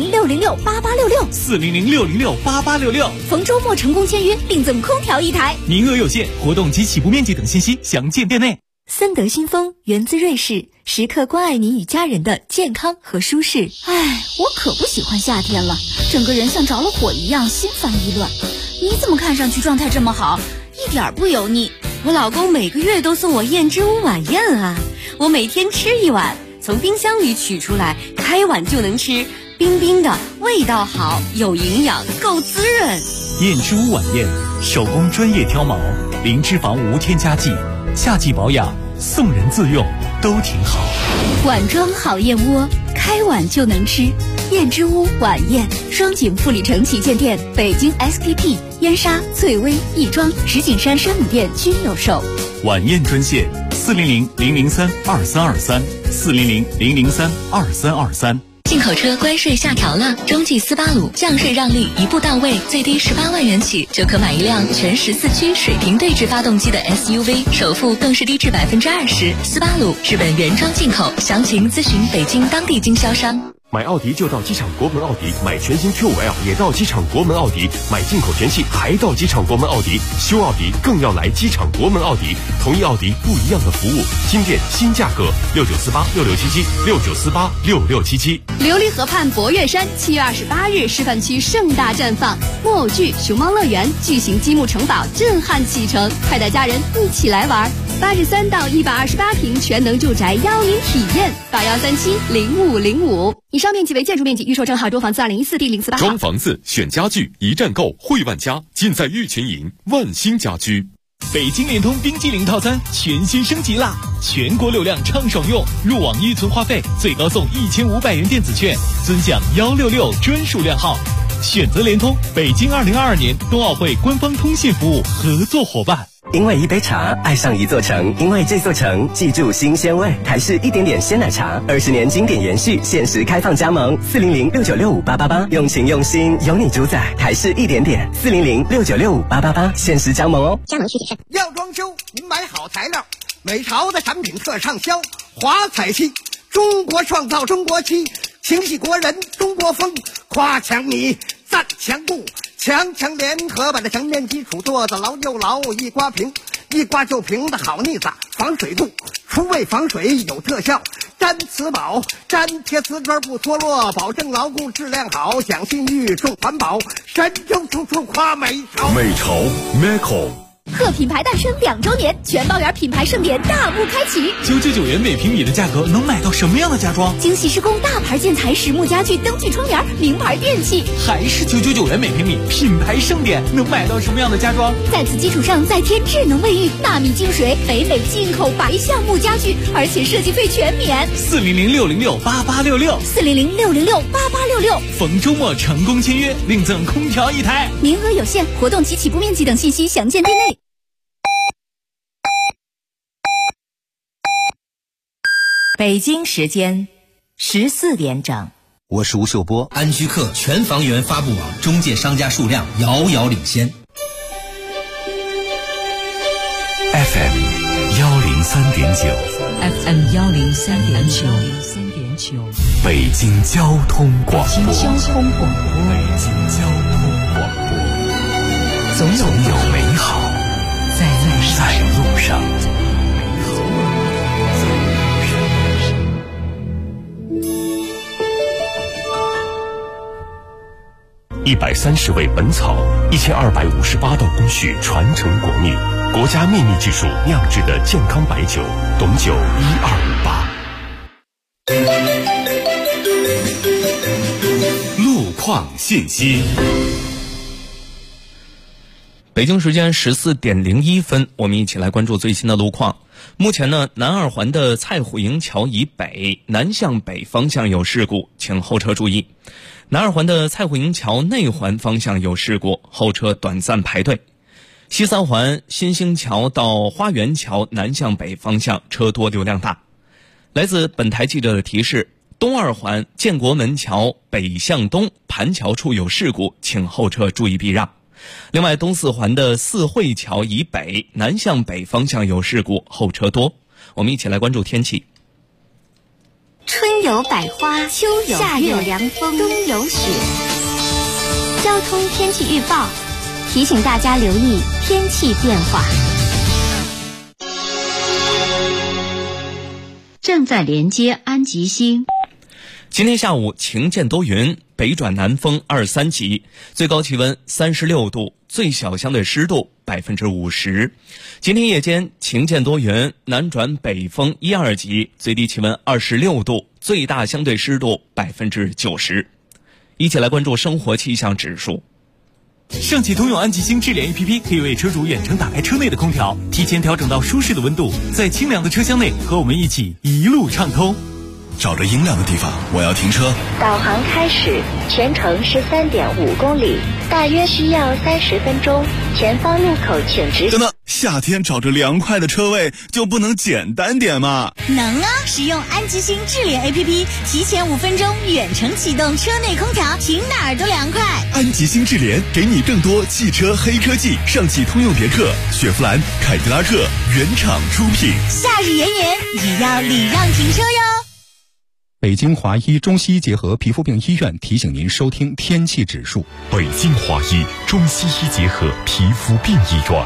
Speaker 2: 400-606-8866，400-606-8866。逢周末成功签约，另赠空调1台，
Speaker 3: 名额有限，活动及起步面积等信息详见店内。
Speaker 2: 森德新风源自瑞士，时刻关爱你与家人的健康和舒适。哎，我可不喜欢夏天了，整个人像着了火一样，心烦意乱。你怎么看上去状态这么好，一点不油腻？我老公每个月都送我燕之屋晚宴啊，我每天吃1碗，从冰箱里取出来，开碗就能吃，冰冰的，味道好，有营养，够滋润。
Speaker 3: 燕之屋晚宴，手工专业挑毛，零脂肪无添加剂，夏季保养，送人自用都挺好。
Speaker 2: 碗装好燕窝，开碗就能吃。燕之屋晚宴，双井富里城旗舰店、北京 SKP、燕莎、翠微、亦庄、石景山山姆店均有售。
Speaker 3: 晚宴专线400-003-2323，400-003-2323。
Speaker 12: 进口车关税下调了，中际斯巴鲁降税让利一步到位，最低18万元起就可买一辆全14驱水平对置发动机的 SUV， 首付更是低至20%。斯巴鲁日本原装进口，详情咨询北京当地经销商。
Speaker 13: 买奥迪就到机场国门奥迪，买全新 Q5L 也到机场国门奥迪，买进口全系还到机场国门奥迪，修奥迪更要来机场国门奥迪，同一奥迪不一样的服务，新店新价格，69486677，69486677。
Speaker 14: 琉璃河畔博悦山7月28日示范区盛大绽放，木偶剧熊猫乐园巨型积木城堡震撼启程，快带家人一起来玩。83到128平全能住宅邀您体验，81370505。以上面积为建筑面积，预售证号中房子2014第048号。
Speaker 4: 装房子选家具，一站购汇万家，尽在玉群营万兴家居。
Speaker 3: 北京联通冰激凌套餐全新升级啦！全国流量畅爽用，入网预存话费最高送1500元电子券，尊享166专属靓号。选择联通，北京2022年冬奥会官方通信服务合作伙伴。
Speaker 15: 因为一杯茶爱上一座城，因为这座城记住新鲜味。台式一点点鲜奶茶，20年经典延续，限时开放加盟，400-6965-888，用情用心，有你主宰。台式一点点，400-6965-888，限时加盟哦。
Speaker 16: 加盟需谨慎。
Speaker 17: 要装修，您买好材料，美潮的产品特畅销，华彩漆，中国创造中国漆，情系国人中国风，夸墙米，赞墙布。强联合把这墙面基础做得牢又牢，一刮平，一刮就平的好腻子，防水度，除味防水有特效， 粘瓷宝，粘贴瓷砖不脱落，保证牢固质量好，讲信誉重环保，神州处处夸美潮。
Speaker 4: 美潮 Macau。
Speaker 2: 贺品牌诞生2周年，全包圆品牌盛典大幕开启。
Speaker 16: 999元每平米的价格能买到什么样的家装？
Speaker 2: 精细施工大牌建材、实木家具、灯具窗帘、名牌电器，
Speaker 16: 还是999元每平米？品牌盛典能买到什么样的家装？
Speaker 2: 在此基础上再添智能卫浴、纳米净水、北美进口白橡木家具，而且设计费全免。
Speaker 16: 400-606-8866，400-606-8866，逢周末成功签约，另赠空调1台，
Speaker 2: 名额有限，活动及起步面积等信息详见店内。
Speaker 18: 北京时间14点整，
Speaker 19: 我是吴秀波。安居客全房源发布网中介商家数量遥遥领先。
Speaker 13: FM 103.9
Speaker 18: FM 103.9，
Speaker 13: 北京交通广播。
Speaker 18: 北京交通广播。
Speaker 13: 总有美好在路上。130味本草，1258道工序传承国秘，国家秘密技术酿制的健康白酒，董酒1258。路况信息。
Speaker 9: 北京时间14点01分，我们一起来关注最新的路况。目前呢，南二环的蔡虎营桥以北南向北方向有事故，请后车注意。南二环的蔡虎营桥内环方向有事故，后车短暂排队。西三环新兴桥到花园桥南向北方向车多流量大。来自本台记者的提示，东二环建国门桥北向东盘桥处有事故，请后车注意避让。另外，东四环的四惠桥以北南向北方向有事故，后车多。我们一起来关注天气。
Speaker 2: 春有百花，秋有夏有凉风，冬有雪。交通天气预报提醒大家留意天气变化。
Speaker 18: 正在连接安吉星。
Speaker 9: 今天下午晴间多云，北转南风2、3级，最高气温36度，最小相对湿度50%。今天夜间晴间多云，南转北风1、2级，最低气温26度，最大相对湿度90%。一起来关注生活气象指数。
Speaker 16: 上汽通用安吉星智联 APP 可以为车主远程打开车内的空调，提前调整到舒适的温度，在清凉的车厢内和我们一起一路畅通。
Speaker 20: 找着阴凉的地方，我要停车。
Speaker 21: 导航开始，全程13.5公里，大约需要30分钟。前方路口请直。
Speaker 20: 等等，夏天找着凉快的车位就不能简单点吗？
Speaker 2: 能啊！使用安吉星智联 APP， 提前5分钟远程启动车内空调，停哪儿都凉快。
Speaker 20: 安吉星智联给你更多汽车黑科技，上汽通用别克、雪佛兰、凯迪拉克原厂出品。
Speaker 2: 夏日炎炎，也要礼让停车哟。
Speaker 22: 北京华医中西医结合皮肤病医院提醒您收听天气指数。
Speaker 13: 北京华医中西医结合皮肤病医院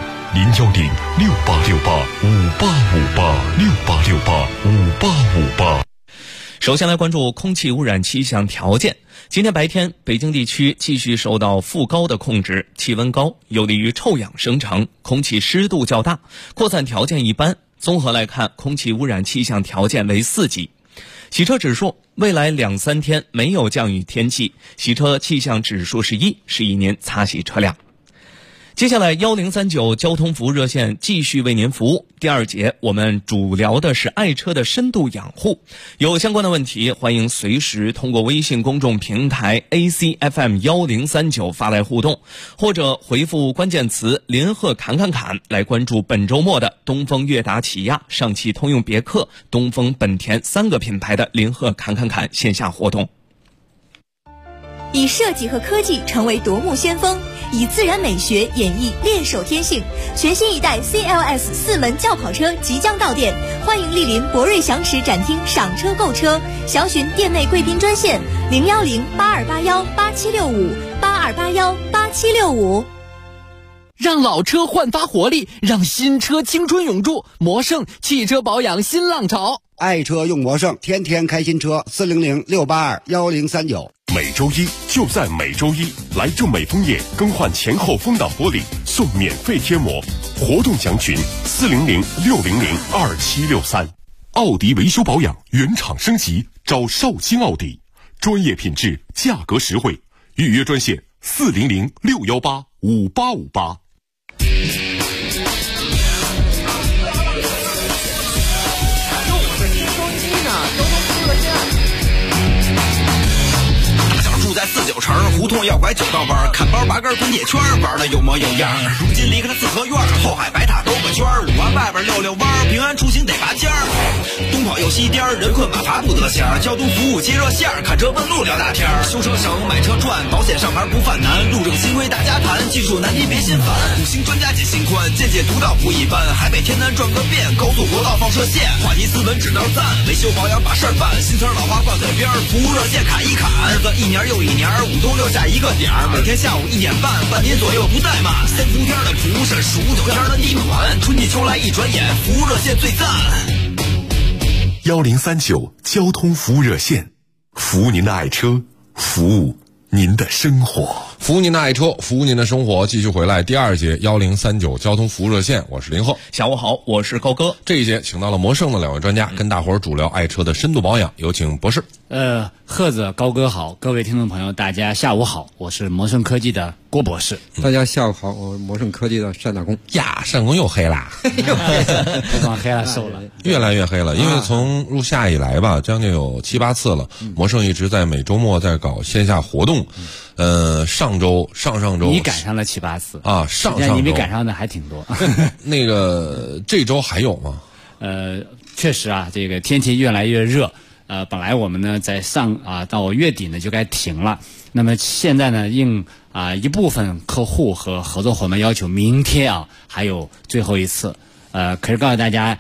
Speaker 13: ，010-6868-5858，6858-5858。
Speaker 9: 首先来关注空气污染气象条件。今天白天，北京地区继续受到副高的控制，气温高，有利于臭氧生成，空气湿度较大，扩散条件一般。综合来看，空气污染气象条件为4级。洗车指数，未来2、3天没有降雨天气，洗车气象指数是1，适宜您擦洗车辆。接下来1039交通服务热线继续为您服务。第2节我们主聊的是爱车的深度养护，有相关的问题欢迎随时通过微信公众平台 ACFM1039 发来互动，或者回复关键词林鹤侃侃侃来关注本周末的东风悦达起亚、上汽通用别克、东风本田3个品牌的林鹤侃侃侃线下活动。
Speaker 2: 以设计和科技成为夺目先锋，以自然美学演绎练手天性。全新一代 CLS 4门轿跑车即将到店，欢迎莅临博瑞祥驰展厅赏车购车，详询店内贵宾专线010-8281-8765 8281-8765。
Speaker 5: 让老车焕发活力，让新车青春永驻。魔胜汽车保养新浪潮，
Speaker 7: 爱车用魔胜，天天开新车，400-682-1039。
Speaker 13: 每周一就在每周一，来正美枫叶更换前后风挡玻璃送免费贴膜，活动详询400-600-2763。奥迪维修保养原厂升级，找绍兴奥迪，专业品质，价格实惠，预约专线400-618-5858。
Speaker 8: 住在49城胡同要拐9道弯，看包拔根滚铁圈，玩的有模有样。如今离开了四合院，后海白塔兜个圈，5环外边溜溜弯，平安出行得拔尖儿。东跑右西颠，人困马乏不得闲。交通服务接热线，看车问路聊大天。修车省买车赚，保险上牌不犯难。路政新规大家谈，技术难题别心烦。5星专家解心宽，见解独到不一般。海北天南转个遍，高速国道放射线。话题斯文指导赞，维修保养把事儿办。新词老话挂嘴边，服务热线砍一砍。日子一年又一年，5都6下一个点儿，每天下午1点半，半年左右不怠慢。3伏天的蒲是数9天的地暖，春季秋来一转眼，服务热线最赞。
Speaker 13: 1039交通服务热线，服务您的爱车，服务您的生活，
Speaker 1: 服务您的爱车，服务您的生活。继续回来第2节1039交通服务热线，我是林鹤。
Speaker 9: 下午好，我是高哥。
Speaker 1: 这一节请到了魔胜的2位专家，跟大伙儿主聊爱车的深度保养。有请博士。
Speaker 6: 鹤子高哥好，各位听众朋友大家下午好，我是魔胜科技的郭博士。
Speaker 23: 大家下午好，我是魔胜科技的单大公。
Speaker 1: 呀，单公又黑啦，
Speaker 6: 又黑了，瘦了，
Speaker 1: 越来越黑了。因为从入夏以来吧，将近有7、8次了。魔胜一直在每周末在搞线下活动。上周
Speaker 6: 你赶上了7、8次
Speaker 1: 啊，上周
Speaker 6: 你没赶上的还挺多。
Speaker 1: 那个这周还有吗？
Speaker 6: 确实啊，这个天气越来越热。本来我们呢在到月底呢就该停了，那么现在呢应一部分客户和合作伙伴要求，明天还有最后一次。可是告诉大家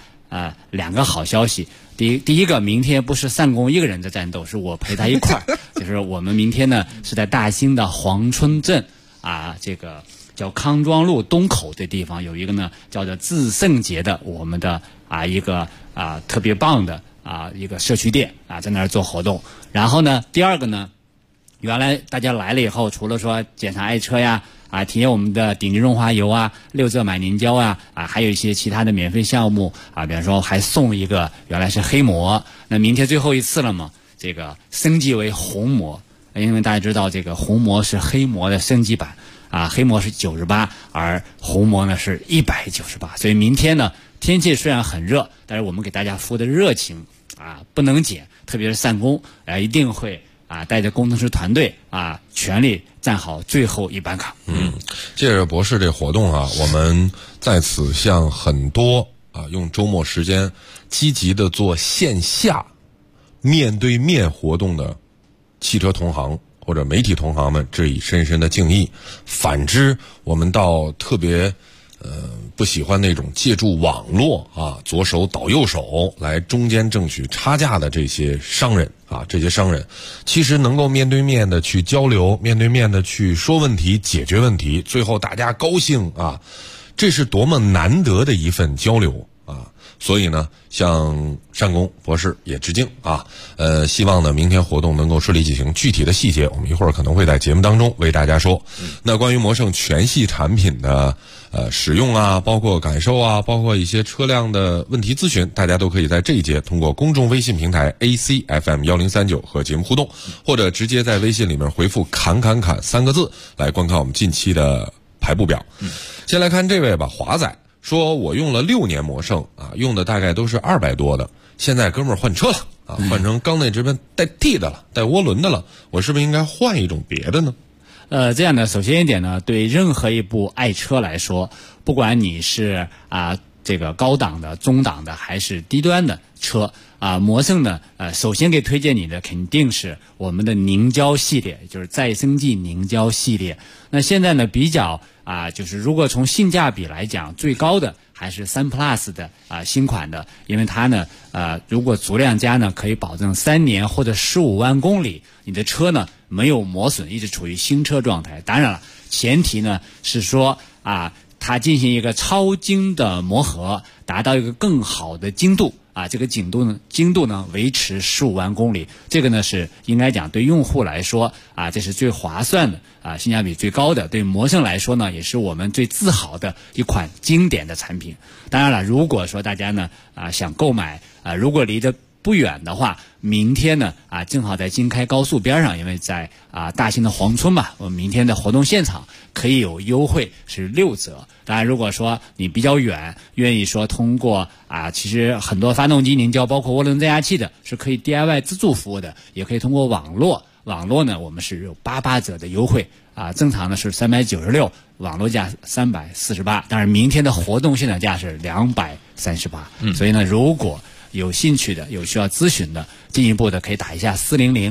Speaker 6: 2个好消息。第一个，明天不是单公一个人在战斗，是我陪他一块儿。就是我们明天呢是在大兴的黄村镇这个叫康庄路东口的地方有一个呢叫做至圣节的我们的一个特别棒的一个社区店在那儿做活动。然后呢，第二个呢，原来大家来了以后，除了说检查爱车呀体验我们的顶级润滑油6折买凝胶还有一些其他的免费项目比方说还送一个原来是黑膜，那明天最后一次了嘛，这个升级为红膜，因为大家知道这个红膜是黑膜的升级版黑膜是98，而红膜呢是198，所以明天呢天气虽然很热，但是我们给大家服务的热情不能减，特别是单公一定会带着工程师团队全力站好最后一班岗。
Speaker 1: 借着博士这活动我们在此向很多用周末时间积极的做线下面对面活动的汽车同行或者媒体同行们致以深深的敬意。反之，我们到特别不喜欢那种借助网络左手倒右手来中间挣取差价的这些商人其实能够面对面的去交流，面对面的去说问题解决问题，最后大家高兴这是多么难得的一份交流所以呢，向单公博士也致敬希望呢明天活动能够顺利进行。具体的细节我们一会儿可能会在节目当中为大家说。那关于魔胜全系产品的使用包括感受包括一些车辆的问题咨询，大家都可以在这一节通过公众微信平台 ACFM1039 和节目互动，或者直接在微信里面回复砍3个字来观看我们近期的排布表。先来看这位吧，华仔说我用了6年魔胜用的大概都是200多的，现在哥们儿换车了换成缸内直喷带 T 的了，带涡轮的了，我是不是应该换一种别的呢？
Speaker 6: 这样的，首先一点呢，对任何一部爱车来说，不管你是这个高档的、中档的还是低端的车魔胜呢首先给推荐你的肯定是我们的凝胶系列，就是再生剂凝胶系列。那现在呢比较就是如果从性价比来讲，最高的还是3 Plus 的新款的，因为它呢如果足量加呢可以保证3年或者15万公里，你的车呢没有磨损，一直处于新车状态。当然了，前提呢是说它进行一个超精的磨合，达到一个更好的精度啊，这个精度呢维持15万公里，这个呢是应该讲对用户来说啊，这是最划算的啊，性价比最高的。对魔圣来说呢，也是我们最自豪的一款经典的产品。当然了，如果说大家呢想购买如果离得不远的话，明天呢正好在京开高速边上，因为在大兴的黄村嘛，我们明天的活动现场可以有优惠是6折。当然如果说你比较远，愿意说通过其实很多发动机凝胶包括涡轮增压器的是可以 DIY 自助服务的，也可以通过网络呢我们是有88折的优惠正常的是396，网络价348，当然明天的活动现场价是238。所以呢，如果有兴趣的、有需要咨询的，进一步的可以打一下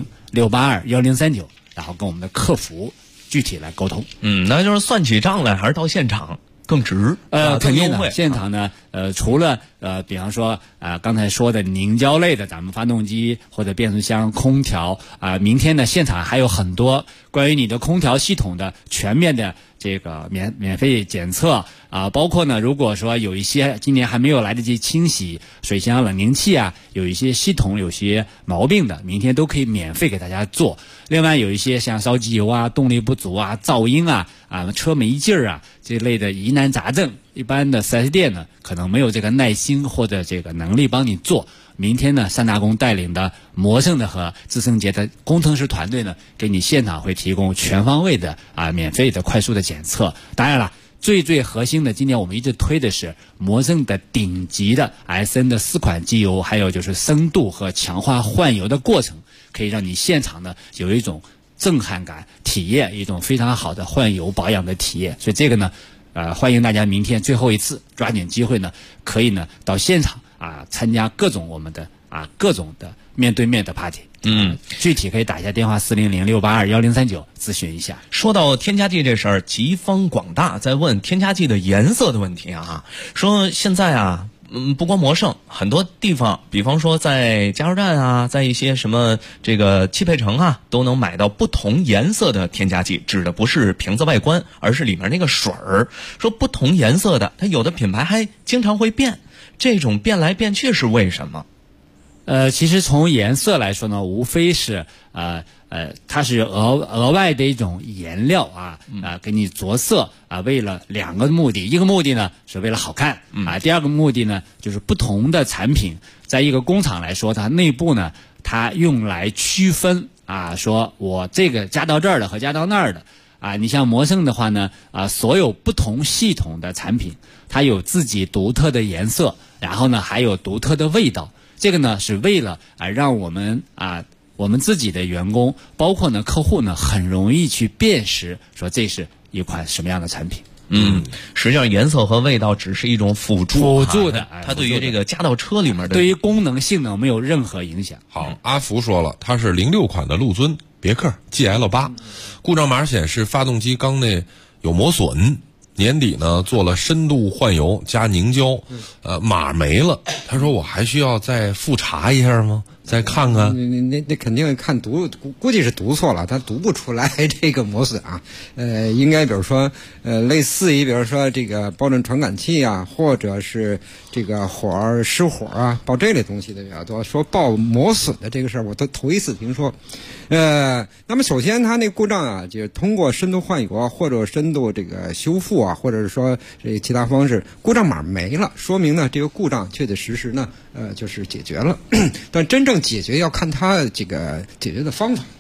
Speaker 6: 400-682-1039，然后跟我们的客服具体来沟通。
Speaker 9: 那就是算起账来还是到现场更值。
Speaker 6: 肯定的，现场呢，除了比方说刚才说的凝胶类的，咱们发动机或者变速箱、空调明天呢现场还有很多关于你的空调系统的全面的这个免费检测包括呢，如果说有一些今年还没有来得及清洗水箱、冷凝器有一些系统有些毛病的，明天都可以免费给大家做。另外有一些像烧机油动力不足噪音车没劲这类的疑难杂症，一般的 4S 店呢可能没有这个耐心或者这个能力帮你做。明天呢，三大工带领的魔圣的和资胜捷的工程师团队呢，给你现场会提供全方位的免费的快速的检测。当然了，最核心的，今年我们一直推的是魔圣的顶级的 SN 的4款机油，还有就是深度和强化换油的过程，可以让你现场呢有一种震撼感体验，一种非常好的换油保养的体验。所以这个呢欢迎大家明天最后一次抓紧机会呢，可以呢到现场参加各种我们的各种的面对面的 party。具体可以打一下电话400-682-1039咨询一下。
Speaker 9: 说到添加剂这事儿，疾风广大在问添加剂的颜色的问题说现在不光魔圣，很多地方，比方说在加油站在一些什么这个汽配城都能买到不同颜色的添加剂，指的不是瓶子外观，而是里面那个水儿。说不同颜色的，它有的品牌还经常会变，这种变来变去是为什么？
Speaker 6: 其实从颜色来说呢，无非是它是额外的一种颜料给你着色为了2个目的，一个目的呢是为了好看第二个目的呢就是不同的产品在一个工厂来说，它内部呢它用来区分说我这个加到这儿的和加到那儿的你像魔圣的话呢所有不同系统的产品它有自己独特的颜色，然后呢还有独特的味道。这个呢是为了让我们我们自己的员工包括呢客户呢很容易去辨识说这是一款什么样的产品。
Speaker 9: 实际上颜色和味道只是一种辅助
Speaker 6: 的，
Speaker 9: 它对于这个加到车里面的
Speaker 6: 对于功能性能没有任何影响。
Speaker 1: 好，阿福说了，它是06款的陆尊别克 GL8，故障码显示发动机缸内有磨损，年底呢做了深度换油加凝胶，码没了。他说我还需要再复查一下吗？再看看。
Speaker 23: 那肯定看估计是读错了，他读不出来这个磨损应该比如说类似于比如说这个爆震传感器或者是这个失火爆这类东西的比较多。说爆磨损的这个事儿，我都头一次听说。那么首先它那故障就是通过深度换油或者深度这个修复或者是说这其他方式故障码没了，说明呢这个故障确确实实呢就是解决了。但真正解决要看它这个解决的方法。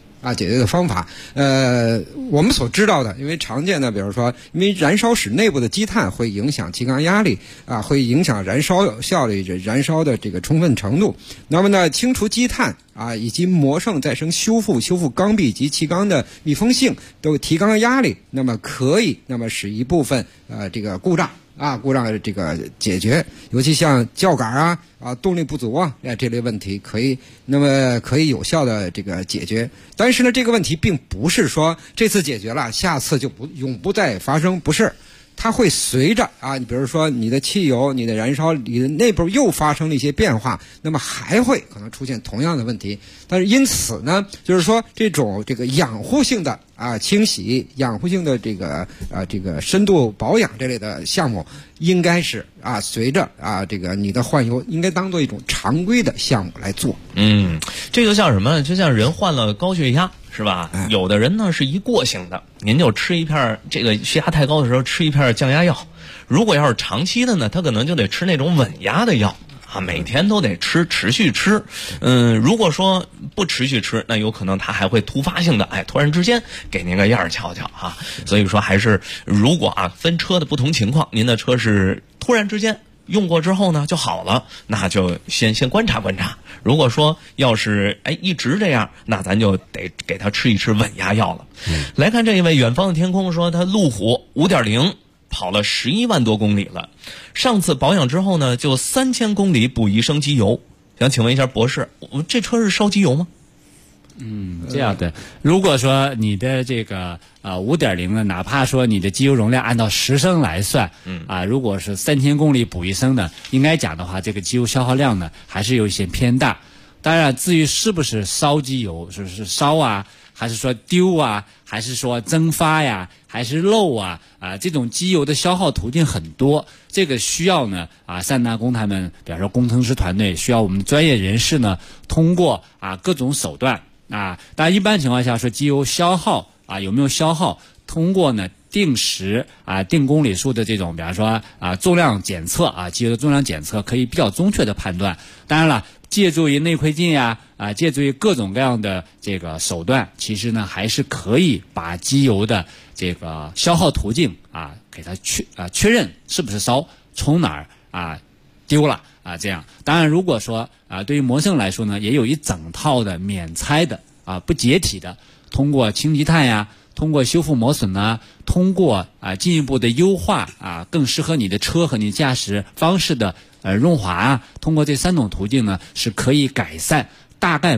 Speaker 23: 我们所知道的，因为常见的，比如说，因为燃烧室内部的积碳会影响气缸压力会影响燃烧效率、燃烧的这个充分程度。那么呢，清除积碳以及魔圣再生修复缸壁及气缸的密封性，都提高压力，那么可以使一部分这个故障这个解决，尤其像酵杆动力不足这类问题可以有效的这个解决。但是呢，这个问题并不是说这次解决了，下次就永不再发生，不是。 它会随着啊，你比如说你的汽油、你的燃烧、你的内部又发生了一些变化，那么还会可能出现同样的问题。但是因此呢，就是说这个养护性的清洗、养护性的这个深度保养这类的项目，应该是随着这个你的换油应该当做一种常规的项目来做。
Speaker 9: 这就像什么？就像人患了高血压。是吧？有的人呢是一过性的，您就吃一片这个血压太高的时候吃一片降压药。如果要是长期的呢，他可能就得吃那种稳压的药每天都得吃，持续吃。如果说不持续吃，那有可能他还会突发性的，突然之间给您个样瞧瞧所以说还是如果分车的不同情况，您的车是突然之间用过之后呢就好了，那就先观察观察。如果说要是一直这样，那咱就得给他吃一吃稳压药了。来看这一位远方的天空说，他路虎 5.0 跑了11万多公里了，上次保养之后呢就3000公里补一升机油。想请问一下博士，这车是烧机油吗？
Speaker 6: 这样的，如果说你的这个5.0呢，哪怕说你的机油容量按照10升来算，如果是3000公里补1升呢，应该讲的话，这个机油消耗量呢还是有一些偏大。当然，至于是不是烧机油，是烧还是说丢还是说蒸发呀，还是漏这种机油的消耗途径很多，这个需要呢三大工他们，比方说工程师团队，需要我们专业人士呢通过各种手段。当然一般情况下说机油消耗有没有消耗，通过呢定时定公里数的这种，比方说重量检测机油的重量检测，可以比较准确的判断。当然了，借助于内窥镜借助于各种各样的这个手段，其实呢还是可以把机油的这个消耗途径给它确认是不是烧，从哪儿丢了这样。当然如果说对于摩胜来说呢，也有一整套的免拆的不解体的，通过清积碳通过修复磨损通过进一步的优化更适合你的车和你驾驶方式的润滑通过这3种途径呢，是可以改善大概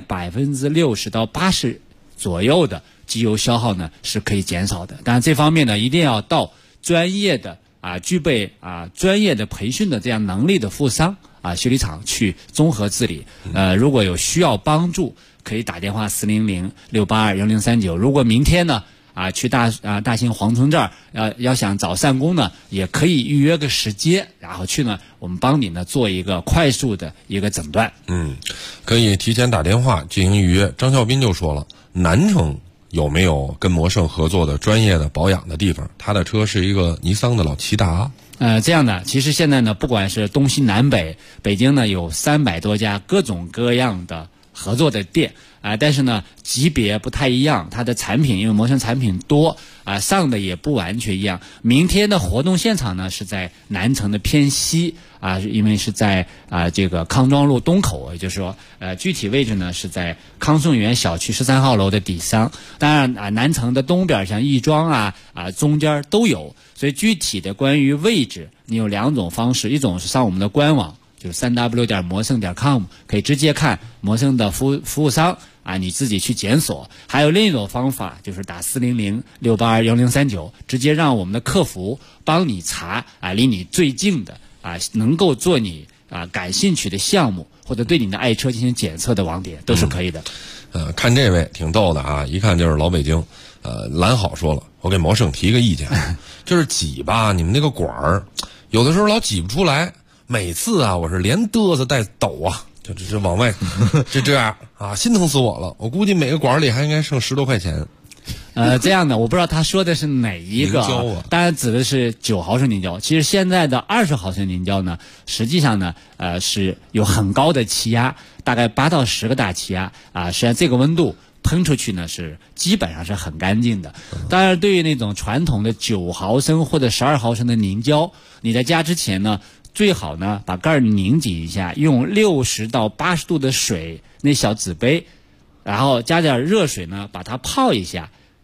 Speaker 6: 60%到80%左右的机油消耗呢，是可以减少的。当然这方面呢，一定要到专业的具备专业的培训的这样能力的富商修理厂去综合治理。如果有需要帮助，可以打电话400-682-1039。如果明天呢去大兴黄村这儿要想找善工呢，也可以预约个时间，然后去呢我们帮你呢做一个快速的一个诊断。
Speaker 1: 可以提前打电话进行预约。张孝斌就说了，南城有没有跟摩胜合作的专业的保养的地方？他的车是一个尼桑的老骐达。
Speaker 6: 这样的，其实现在呢，不管是东西南北，北京呢有300多家各种各样的合作的店但是呢级别不太一样，它的产品因为摩胜产品多上的也不完全一样。明天的活动现场呢是在南城的偏西因为是在这个康庄路东口，也就是说具体位置呢是在康顺园小区13号楼的底商。当然南城的东边像亦庄中间都有，所以具体的关于位置你有2种方式，一种是上我们的官网，就是3w.mor胜.com， 可以直接看摩胜的服务商你自己去检索。还有另一种方法，就是打400-682-1039，直接让我们的客服帮你查离你最近的能够做你感兴趣的项目，或者对你的爱车进行检测的网点，都是可以的。
Speaker 1: 看这位挺逗的一看就是老北京。蓝好说了，我给摩胜提个意见，就是挤吧，你们那个管儿有的时候老挤不出来，每次我是连嘚瑟带抖就往外这样心疼死我了。我估计每个管里还应该剩10多块钱。
Speaker 6: 这样的，我不知道他说的是哪一个当然指的是9毫升凝胶。其实现在的20毫升凝胶呢，实际上呢是有很高的气压，大概8到10个大气压实际上这个温度喷出去呢是基本上是很干净的。当然对于那种传统的9毫升或者12毫升的凝胶，你在加之前呢，最好呢把盖拧紧一下，用60到80度的水，那小纸杯，然后加点热水呢把它泡一下，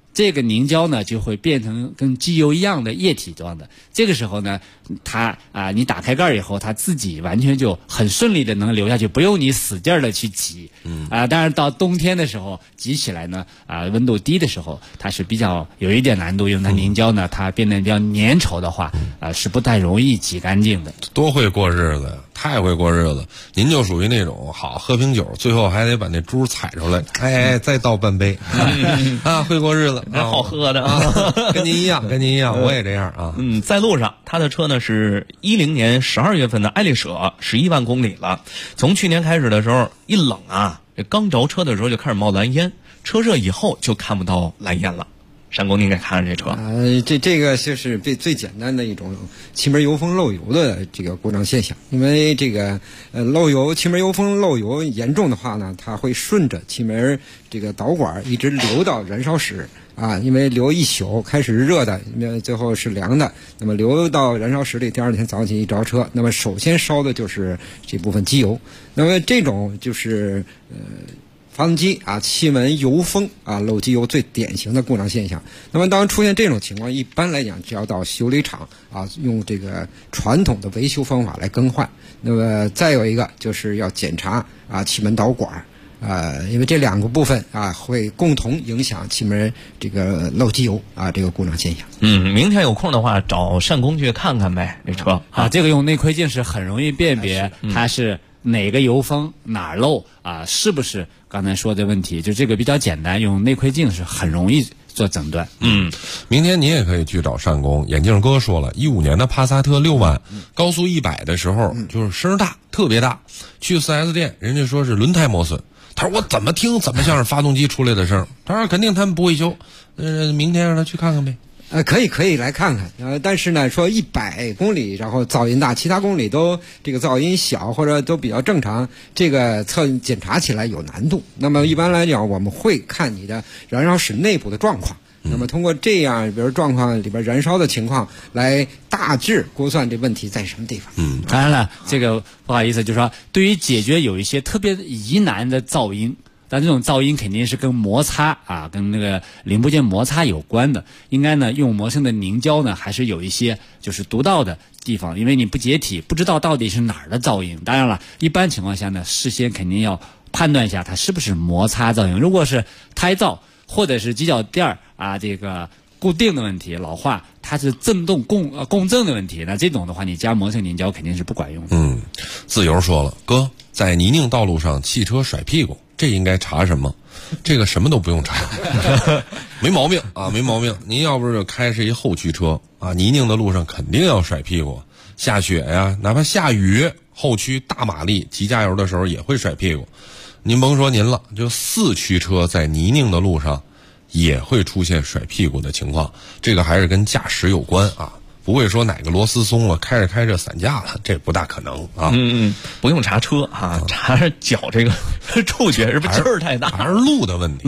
Speaker 6: 这个凝胶呢就会变成跟机油一样的液体状的。这个时候呢，它你打开盖以后，它自己完全就很顺利的能流下去，不用你使劲的去挤。当然到冬天的时候挤起来呢，温度低的时候，它是比较有一点难度，因为它凝胶呢，它变得比较粘稠的话，是不太容易挤干净的。
Speaker 1: 多会过日子呀，太会过日子。您就属于那种好喝瓶酒，最后还得把那珠踩出来，再倒半杯会过日子，
Speaker 9: 好喝的
Speaker 1: 跟您一样，我也这样啊。
Speaker 9: 在路上，他的车呢是2010年12月份的爱丽舍，11万公里了。从去年开始的时候，一冷这刚着车的时候就开始冒蓝烟，车热以后就看不到蓝烟了。山工，您给看看这车。
Speaker 23: 这个就是最简单的一种气门油封漏油的这个故障现象。因为这个漏油，气门油封漏油严重的话呢，它会顺着气门这个导管一直流到燃烧室因为流一宿，开始是热的，最后是凉的，那么流到燃烧室里，第二天早上起一着车，那么首先烧的就是这部分机油。那么这种就是发动机气门油封漏机油最典型的故障现象。那么当出现这种情况，一般来讲只要到修理厂用这个传统的维修方法来更换。那么再有一个就是要检查气门导管因为这两个部分会共同影响气门这个漏机油这个故障现象。
Speaker 9: 明天有空的话找善工去看看呗，这车
Speaker 6: 这个用内窥镜是很容易辨别它是哪个油封哪儿漏是不是刚才说的问题，就这个比较简单，用内窥镜是很容易做诊断。
Speaker 1: 明天您也可以去找善工。眼镜哥说了，15年的帕萨特6万，高速100的时候就是声大，特别大。去 4S 店，人家说是轮胎磨损，他说我怎么听怎么像是发动机出来的声。他说肯定他们不会修，明天让他去看看呗。
Speaker 23: 可以来看看，但是呢，说100公里然后噪音大，其他公里都这个噪音小或者都比较正常，这个检查起来有难度。那么一般来讲，我们会看你的燃烧室内部的状况，那么通过这样，比如状况里边燃烧的情况，来大致估算这问题在什么地方。
Speaker 6: 当然了，这个不好意思，就是说对于解决有一些特别疑难的噪音。但这种噪音肯定是跟摩擦跟那个零部件摩擦有关的，应该呢用磨生的凝胶呢还是有一些就是独到的地方，因为你不解体不知道到底是哪儿的噪音。当然了，一般情况下呢，事先肯定要判断一下它是不是摩擦噪音。如果是胎噪或者是机脚垫这个固定的问题，老化它是振动共振的问题，那这种的话你加磨生凝胶肯定是不管用的。
Speaker 1: 自由说了，哥，在泥泞道路上汽车甩屁股，这应该查什么？这个什么都不用查，没毛病没毛病。您要不是开是一后驱车泥泞的路上肯定要甩屁股。下雪呀，哪怕下雨，后驱大马力急加油的时候也会甩屁股。您甭说您了，就4驱车在泥泞的路上也会出现甩屁股的情况，这个还是跟驾驶有关不会说哪个螺丝松了，开着散架了，这不大可能
Speaker 9: 不用查车查脚这个触觉是不是劲儿太大，
Speaker 1: 还是路的问题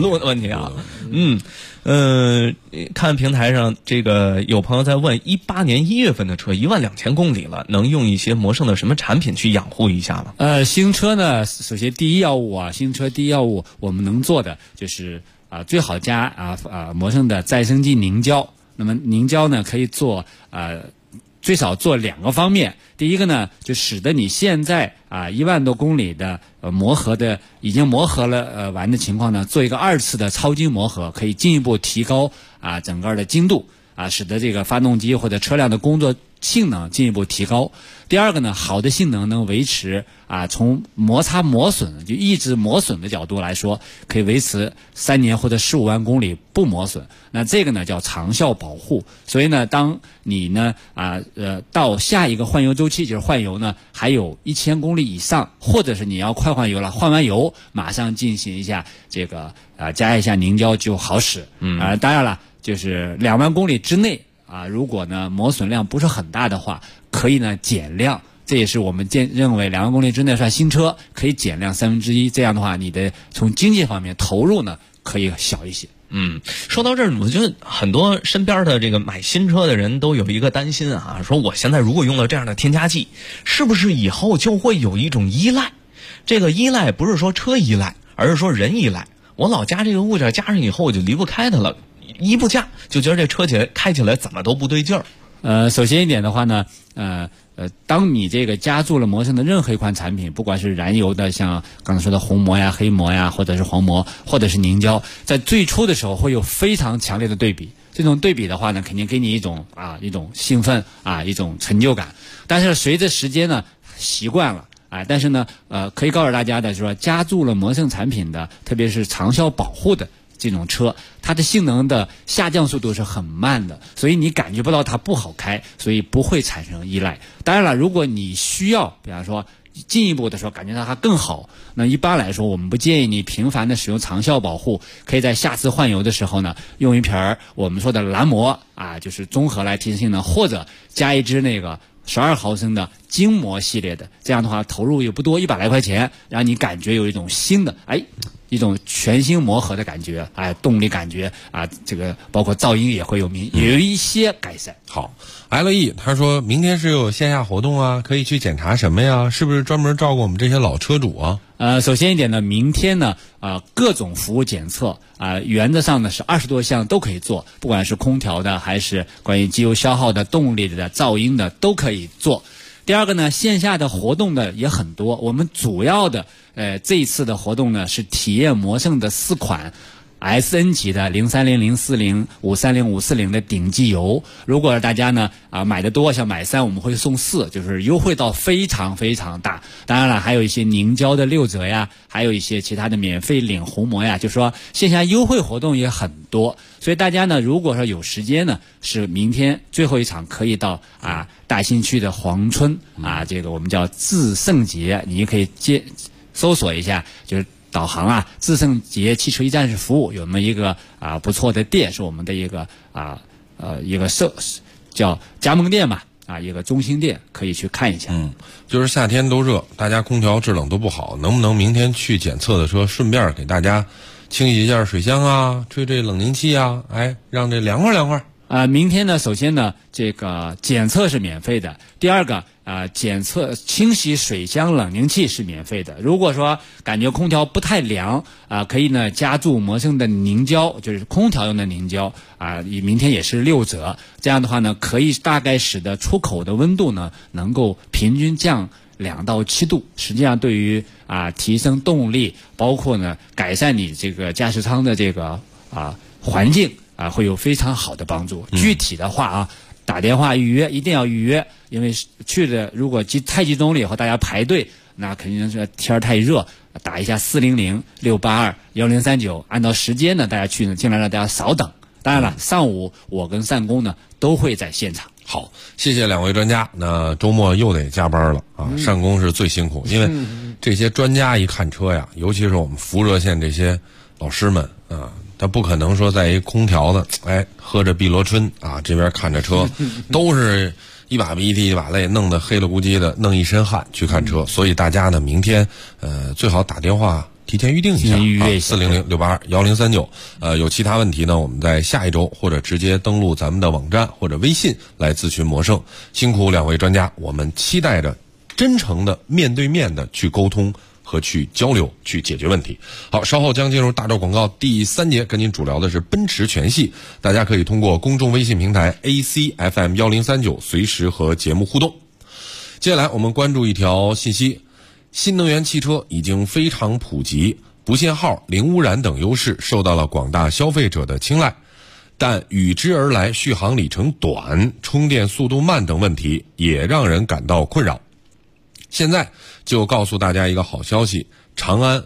Speaker 9: 看平台上这个有朋友在问，18年1月份的车12000公里了，能用一些磨生的什么产品去养护一下吗？
Speaker 6: 新车呢，首先第一要务新车第一要务我们能做的就是最好加磨生的再生剂凝胶。那么凝胶呢可以做最少做2个方面。第一个呢，就使得你现在1万多公里的磨合的已经磨合了完的情况呢，做一个2次的超精磨合，可以进一步提高整个的精度使得这个发动机或者车辆的工作性能进一步提高。第二个呢，好的性能能维持从摩擦磨损就抑制磨损的角度来说，可以维持3年或者15万公里不磨损。那这个呢叫长效保护。所以呢，当你呢到下一个换油周期，就是换油呢还有1000公里以上，或者是你要快换油了，换完油马上进行一下这个加一下凝胶就好使。当然了，就是2万公里之内如果呢磨损量不是很大的话，可以呢减量。这也是我们认为2万公里之内算新车可以减量1/3，这样的话你的从经济方面投入呢可以小一些。
Speaker 9: 说到这儿，我觉得很多身边的这个买新车的人都有一个担心说我现在如果用了这样的添加剂，是不是以后就会有一种依赖？这个依赖不是说车依赖，而是说人依赖。我老加这个物件，加上以后我就离不开它了。 一不驾就觉得这车开起来怎么都不对劲儿。
Speaker 6: 首先一点的话呢，当你这个加注了摩胜的任何一款产品，不管是燃油的，像刚才说的红膜呀、黑膜呀，或者是黄膜，或者是凝胶，在最初的时候会有非常强烈的对比。这种对比的话呢，肯定给你一种兴奋一种成就感。但是随着时间呢，习惯了。但是呢，可以告诉大家的是说，加注了摩胜产品的，特别是长效保护的这种车，它的性能的下降速度是很慢的，所以你感觉不到它不好开，所以不会产生依赖。当然了，如果你需要，比方说进一步的说感觉到它更好，那一般来说我们不建议你频繁的使用长效保护，可以在下次换油的时候呢，用一瓶我们说的蓝膜就是综合来提升性能，或者加一支那个12毫升的精膜系列的，这样的话投入也不多，100来块钱，让你感觉有一种新的一种全新磨合的感觉，动力感觉这个包括噪音也会有一些改善。
Speaker 1: 好 ，LE 他说明天是有线下活动啊，可以去检查什么呀？是不是专门照顾我们这些老车主啊？
Speaker 6: 首先一点呢，明天呢各种服务检测原则上呢是20多项都可以做，不管是空调的还是关于机油消耗的、动力的、噪音的都可以做。第二个呢，线下的活动的也很多，我们主要的这一次的活动呢是体验摩胜的4款SN 级的030、040、530、540的顶级油。如果大家呢买的多，像买3我们会送4，就是优惠到非常非常大。当然了，还有一些凝胶的6折呀，还有一些其他的免费领红膜呀，就是说线下优惠活动也很多。所以大家呢，如果说有时间呢，是明天最后一场可以到大兴区的黄村这个我们叫至圣节，你可以搜索一下，就是导航至圣节汽车一站式服务有那么一个不错的店，是我们的一个一个叫加盟店嘛一个中心店，可以去看一下。
Speaker 1: 就是夏天都热，大家空调制冷都不好，能不能明天去检测的车顺便给大家清洗一下水箱吹冷凝器让这凉快凉快。
Speaker 6: 明天呢，首先呢，这个检测是免费的。第二个检测清洗水箱、冷凝器是免费的。如果说感觉空调不太凉可以呢加注摩胜的凝胶，就是空调用的凝胶明天也是6折。这样的话呢，可以大概使得出口的温度呢能够平均降2到7度。实际上对于提升动力，包括呢改善你这个驾驶舱的这个环境会有非常好的帮助。具体的话打电话预约，一定要预约，因为去的如果太集中了以后大家排队，那肯定是天太热，打一下400 682 1039，按照时间呢大家去呢，尽量让大家少等。当然了，上午我跟单工呢都会在现场。
Speaker 1: 好，谢谢2位专家。那周末又得加班了单工是最辛苦，因为这些专家一看车呀，尤其是我们服务热线这些老师们他不可能说在一空调的喝着碧螺春这边看着车都是一把鼻涕一把泪，弄得黑了咕叽的，弄一身汗去看车。所以大家呢明天最好打电话提前预定一下400 682 1039。有其他问题呢，我们在下一周或者直接登录咱们的网站或者微信来咨询摩胜。辛苦2位专家，我们期待着真诚的面对面的去沟通和去交流，去解决问题。好，稍后将进入大洲广告第3节，跟您主聊的是奔驰全系。大家可以通过公众微信平台 ACFM 1039随时和节目互动。接下来我们关注一条信息，新能源汽车已经非常普及，不限号、零污染等优势受到了广大消费者的青睐，但与之而来续航里程短、充电速度慢等问题也让人感到困扰。现在就告诉大家一个好消息，长安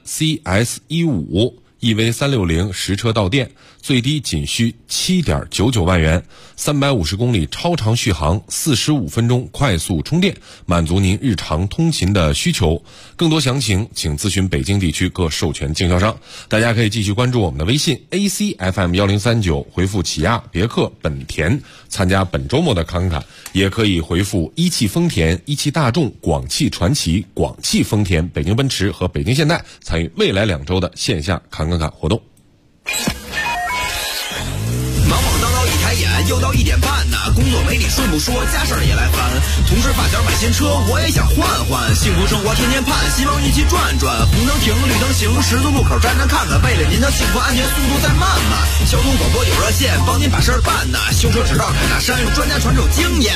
Speaker 1: CS15 EV360 实车到店，最低仅需7.99万元，350公里超长续航，45分钟快速充电，满足您日常通勤的需求。更多详情请咨询北京地区各授权经销商。大家可以继续关注我们的微信 ACFM 1039，回复起亚、别克、本田参加本周末的侃侃，也可以回复一汽丰田、一汽大众、广汽传祺、广汽丰田、北京奔驰和北京现代参与未来2周的线下侃活动。
Speaker 8: 忙忙叨叨一开眼，又到1点半呢。 工作没你顺不说，家事儿也来烦。同事发小买新车，我也想换换。幸福生活天天盼，希望一起转转。红灯停，绿灯行，十字路口站站看看。为了您的幸福安全，速度再慢慢。交通广播有热线，帮您把事儿办呐。修车只到凯大山，专家传授经验。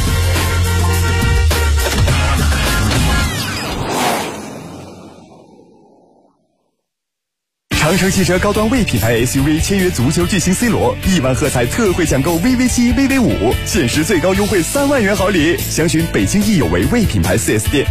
Speaker 20: 长城汽车高端 V 品牌 SUV 签约足球巨星 C 罗，1万喝彩特惠抢购 VV7、VV5，限时最高优惠3万元好礼。详询北京易有为 V 品牌 4S 店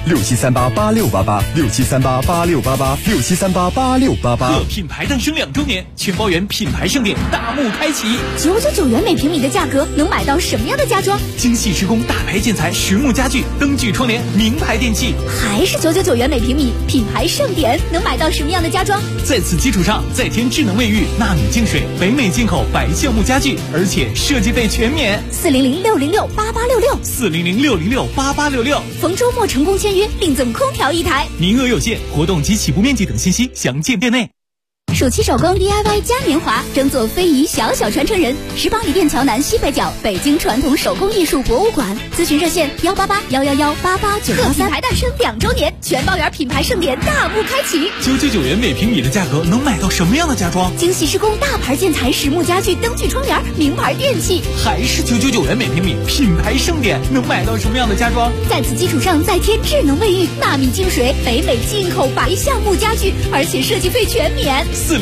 Speaker 20: ，67388688，67388688，67388688。
Speaker 16: 贺品牌诞生2周年，全包圆品牌盛典大幕开启。
Speaker 2: 999元每平米的价格，能买到什么样的家装？
Speaker 16: 精细施工，大牌建材，实木家具，灯具窗帘，名牌电器。
Speaker 2: 还是999元每平米，品牌盛典，能买到什么样的家装？
Speaker 16: 在此基础上再添智能卫浴、纳米净水、北美进口白橡木家具，而且设计费全免。
Speaker 2: 400-606-8866，400-606-8866。逢周末成功签约，另赠空调1台，
Speaker 16: 名额有限，活动及起步面积等信息详见店内。
Speaker 2: 暑期手工 DIY 嘉年华，争做非遗小小传承人。石榜里店桥南西北角，北京传统手工艺术博物馆。咨询热线188-111-88983。贺品牌诞生2周年，全包圆品牌盛典大幕开启。
Speaker 16: 999元每平米的价格，能买到什么样的家装？
Speaker 2: 精细施工，大牌建材，实木家具，灯具窗帘，名牌电器。
Speaker 16: 还是999元每平米，品牌盛典，能买到什么样的家装？
Speaker 2: 在此基础上再添智能卫浴、纳米净水、北美进口白橡木家具，而且设计费全免。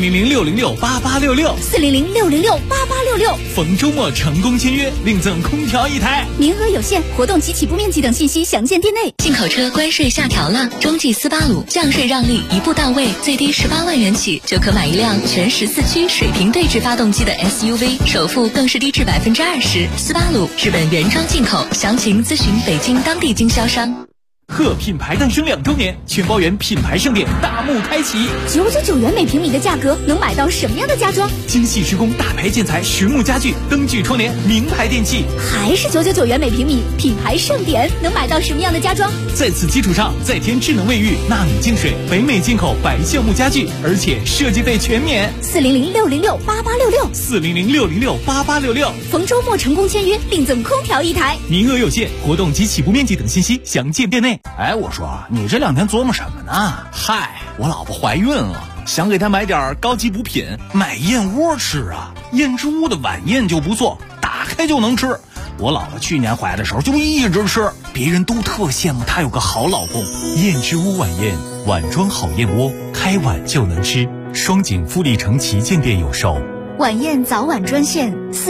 Speaker 16: 400-606-8866，400-606-8866。逢周末成功签约，另赠空调1台，
Speaker 2: 名额有限，活动及起步面积等信息详见店内。
Speaker 10: 进口车关税下调了，中继斯巴鲁降税让利一步到位，最低18万元起就可买一辆全14驱水平对置发动机的 SUV， 首付更是低至20%。斯巴鲁日本原装进口，详情咨询北京当地经销商。
Speaker 16: 贺品牌诞生2周年，全包圆品牌盛典大幕开启。
Speaker 2: 999元每平米的价格，能买到什么样的家装？
Speaker 16: 精细施工，大牌建材，实木家具，灯具窗帘，名牌电器。
Speaker 2: 还是999元每平米，品牌盛典，能买到什么样的家装？
Speaker 16: 在此基础上再添智能卫浴、纳米净水、北美进口白橡木家具，而且设计费全免。
Speaker 2: 400-606-8866，400-606-8866。逢周末成功签约，另赠空调1台，
Speaker 16: 名额有限，活动及起步面积等信息详见店内。
Speaker 11: 哎，我说你这2天琢磨什么呢？嗨，我老婆怀孕了，想给她买点高级补品，买燕窝吃啊。燕之屋的晚宴就不错，打开就能吃。我老婆去年怀的时候就一直吃，别人都特羡慕她有个好老公。
Speaker 16: 燕之屋晚宴，碗装好燕窝，开碗就能吃。双井富力城旗舰店有售。
Speaker 2: 晚宴早晚专线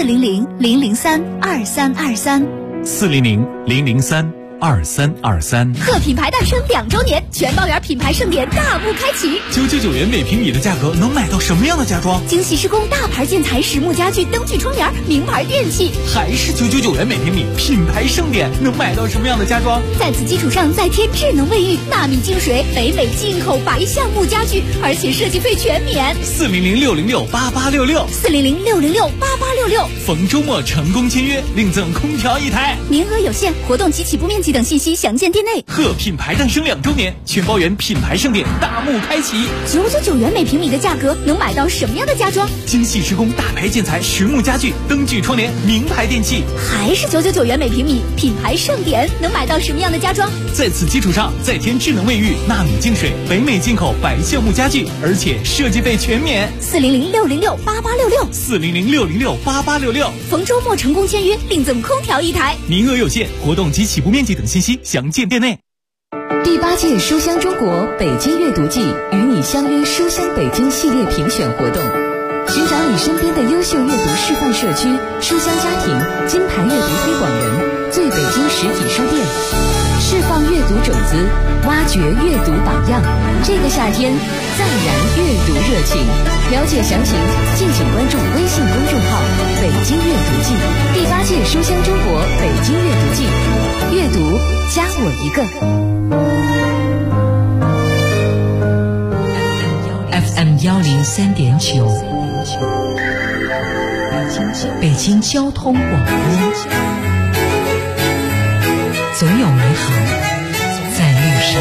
Speaker 16: 400-003-2323，400-003-2323。
Speaker 2: 贺品牌诞生2周年，全包圆品牌盛典大幕开启。
Speaker 16: 999元每平米的价格，能买到什么样的家装？
Speaker 2: 精细施工，大牌建材，实木家具，灯具窗帘，名牌电器。
Speaker 16: 还是999元每平米，品牌盛典，能买到什么样的家装？
Speaker 2: 在此基础上再添智能卫浴、纳米净水、北美进口白橡木家具，而且设计费全免。
Speaker 16: 400-606-8866，400-606-8866。逢周末成功签约，另赠空调1台，
Speaker 2: 名额有限，活动及起步面积等信息详见店内。
Speaker 16: 贺品牌诞生2周年，全包圆品牌盛典大幕开启。
Speaker 2: 999元每平米的价格，能买到什么样的家装？
Speaker 16: 精细施工，大牌建材，实木家具，灯具窗帘，名牌电器。
Speaker 2: 还是999元每平米，品牌盛典，能买到什么样的家装？
Speaker 16: 在此基础上再添智能卫浴、纳米净水、北美进口白橡木家具，而且设计费全免。
Speaker 2: 400-606-8866，400-606-8866。逢周末成功签约，另赠空调1台，
Speaker 16: 名额有限，活动及起步面积等信息详见店内。
Speaker 12: 第8届书香中国北京阅读季与你相约书香北京系列评选活动，寻找你身边的优秀阅读示范社区、书香家庭、金牌阅读推广人、最北京实体书店，释放阅读种子，挖掘阅读榜样。这个夏天再燃阅读热情。了解详情，敬请关注微信公众号“北京阅读季”。第8届书香中国北京阅读季，阅读加我一个。
Speaker 24: FM 103.9，北京交通广播，总有美好在路上。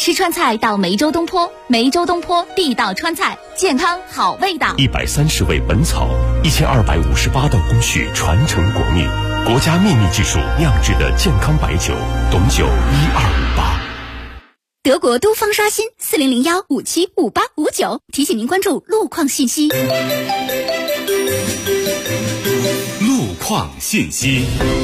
Speaker 2: 吃川菜到梅州东坡，梅州东坡地道川菜，健康好味道。
Speaker 13: 130味本草，1258道工序传承国秘，国家秘密技术酿制的健康白酒，董酒1258。
Speaker 2: 德国都方刷新4001575859，提醒您关注路况信息。
Speaker 13: 路况信息。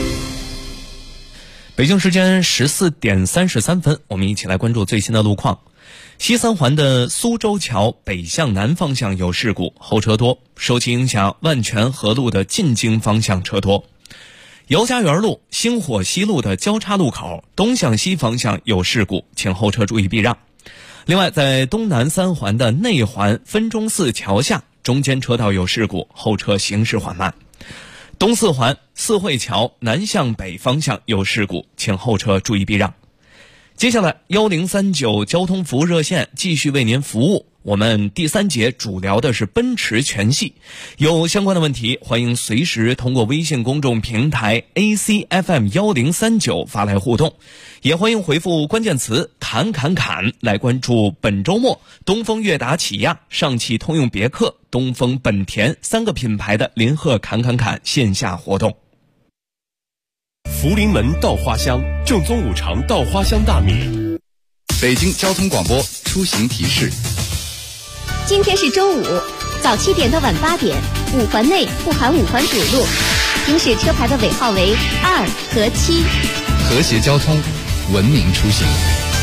Speaker 9: 北京时间14点33分，我们一起来关注最新的路况。西三环的苏州桥北向南方向有事故，后车多，受其影响，万泉河路的进京方向车多。姚家园路、星火西路的交叉路口东向西方向有事故，请后车注意避让。另外，在东南三环的内环分钟寺桥下中间车道有事故，后车行驶缓慢。东四环四惠桥南向北方向有事故，请后车注意避让。接下来1039交通服务热线继续为您服务。我们第3节主聊的是奔驰全系，有相关的问题欢迎随时通过微信公众平台 ACFM1039 发来互动，也欢迎回复关键词侃侃侃来关注本周末东风悦达起亚、上汽通用别克、东风本田3个品牌的林鹤侃侃侃线下活动。
Speaker 13: 福临门稻花香，正宗五常稻花香大米。
Speaker 3: 北京交通广播出行提示。
Speaker 2: 今天是周五，早7点到晚8点，5环内不含5环主路，行驶车牌的尾号为2和7。
Speaker 3: 和谐交通，文明出行。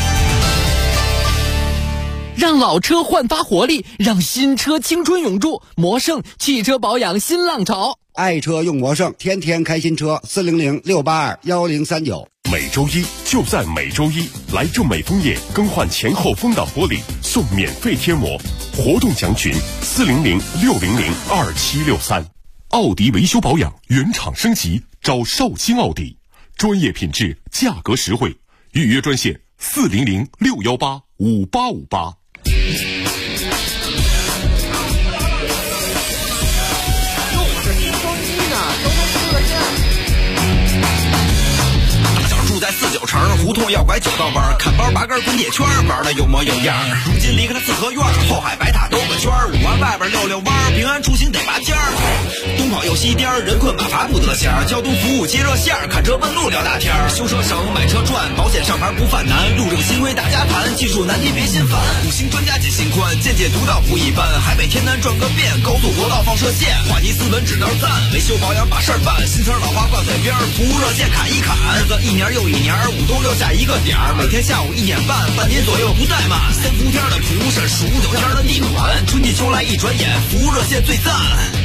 Speaker 5: 让老车焕发活力，让新车青春永驻。魔胜汽车保养新浪潮，
Speaker 7: 爱车用魔胜，天天开新车，400-682-1039。
Speaker 13: 每周一就在每周一，来众美枫叶更换前后风挡玻璃送免费贴膜，活动详询400-600-2763。奥迪维修保养原厂升级，找绍兴奥迪，专业品质，价格实惠，预约专线400-618-5858。
Speaker 8: 在49城胡同要拐9道弯，看包拔根滚铁圈，玩的有模有样。如今离开了四合院，后海白塔兜个圈，5环外边溜弯，平安出行得拔尖儿。东跑右西颠，人困马乏不得闲。交通服务接热线，看车问路聊大天。修车省，买车赚，保险上牌不犯难。路政新规大家谈，技术难题别心烦。5星专家解心宽，见解独到不一般。海北天南转个遍，高速国道放射线，话题斯文指道赞，维修保养把事儿办。新词老话挂嘴边，服务热线砍一砍。日子一年又一年，5都留下一个点儿，每天下午1点半，半年左右不怠慢。3伏天的蒲扇，数9天的地暖，春季秋来一转眼，服务热线最赞。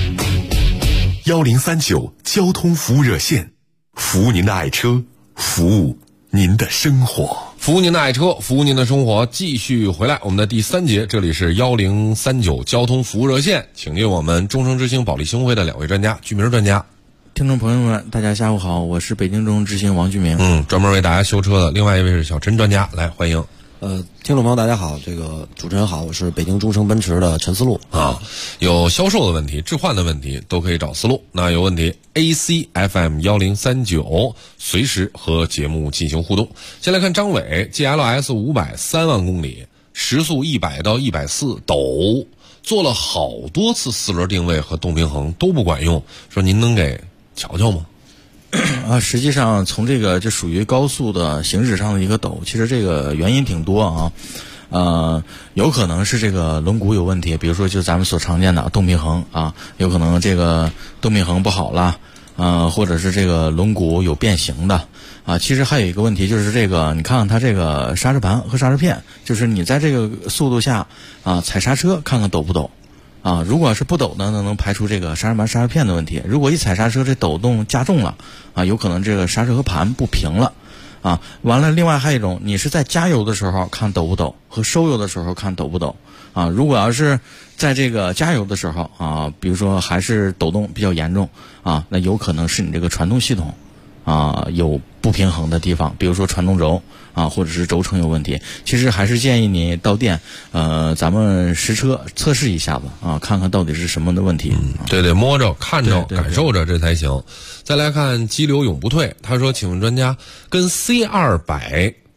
Speaker 13: 1039交通服务热线，服务您的爱车，服务您的生活，
Speaker 1: 服务您的爱车，服务您的生活。继续回来，我们的第3节，这里是1039交通服务热线，请进我们终生之星保利协会的2位专家，居民专家。
Speaker 14: 听众朋友们，大家下午好，我是北京中之星王居明。
Speaker 1: 专门为大家修车的。另外一位是小陈专家，来欢迎。
Speaker 15: 听众朋友大家好，这个主持人好，我是北京中升奔驰的陈思路
Speaker 1: 啊。有销售的问题、置换的问题都可以找思路。那有问题 ACFM 1039，随时和节目进行互动。先来看张伟 ，GLS 500 3万公里，时速100到140抖，做了好多次4轮定位和动平衡都不管用，说您能给瞧瞧吗？
Speaker 14: 实际上从这个就属于高速的行驶上的一个抖，其实这个原因挺多啊。有可能是这个轮毂有问题，比如说就咱们所常见的动平衡啊，有可能这个动平衡不好了，或者是这个轮毂有变形的啊。其实还有一个问题就是这个，你看看它这个刹车盘和刹车片，就是你在这个速度下啊踩刹车看看抖不抖。如果是不抖呢，能排除这个刹车盘、刹车片的问题。如果一踩刹车，这抖动加重了，有可能这个刹车和盘不平了，完了，另外还有一种，你是在加油的时候看抖不抖，和收油的时候看抖不抖，如果要是在这个加油的时候比如说还是抖动比较严重那有可能是你这个传动系统有不平衡的地方，比如说传动轴或者是轴承有问题。其实还是建议你到店咱们实车测试一下子看看到底是什么的问题。
Speaker 1: 对对，摸着看着感受着这才行。再来看激流永不退，他说请问专家，跟 C200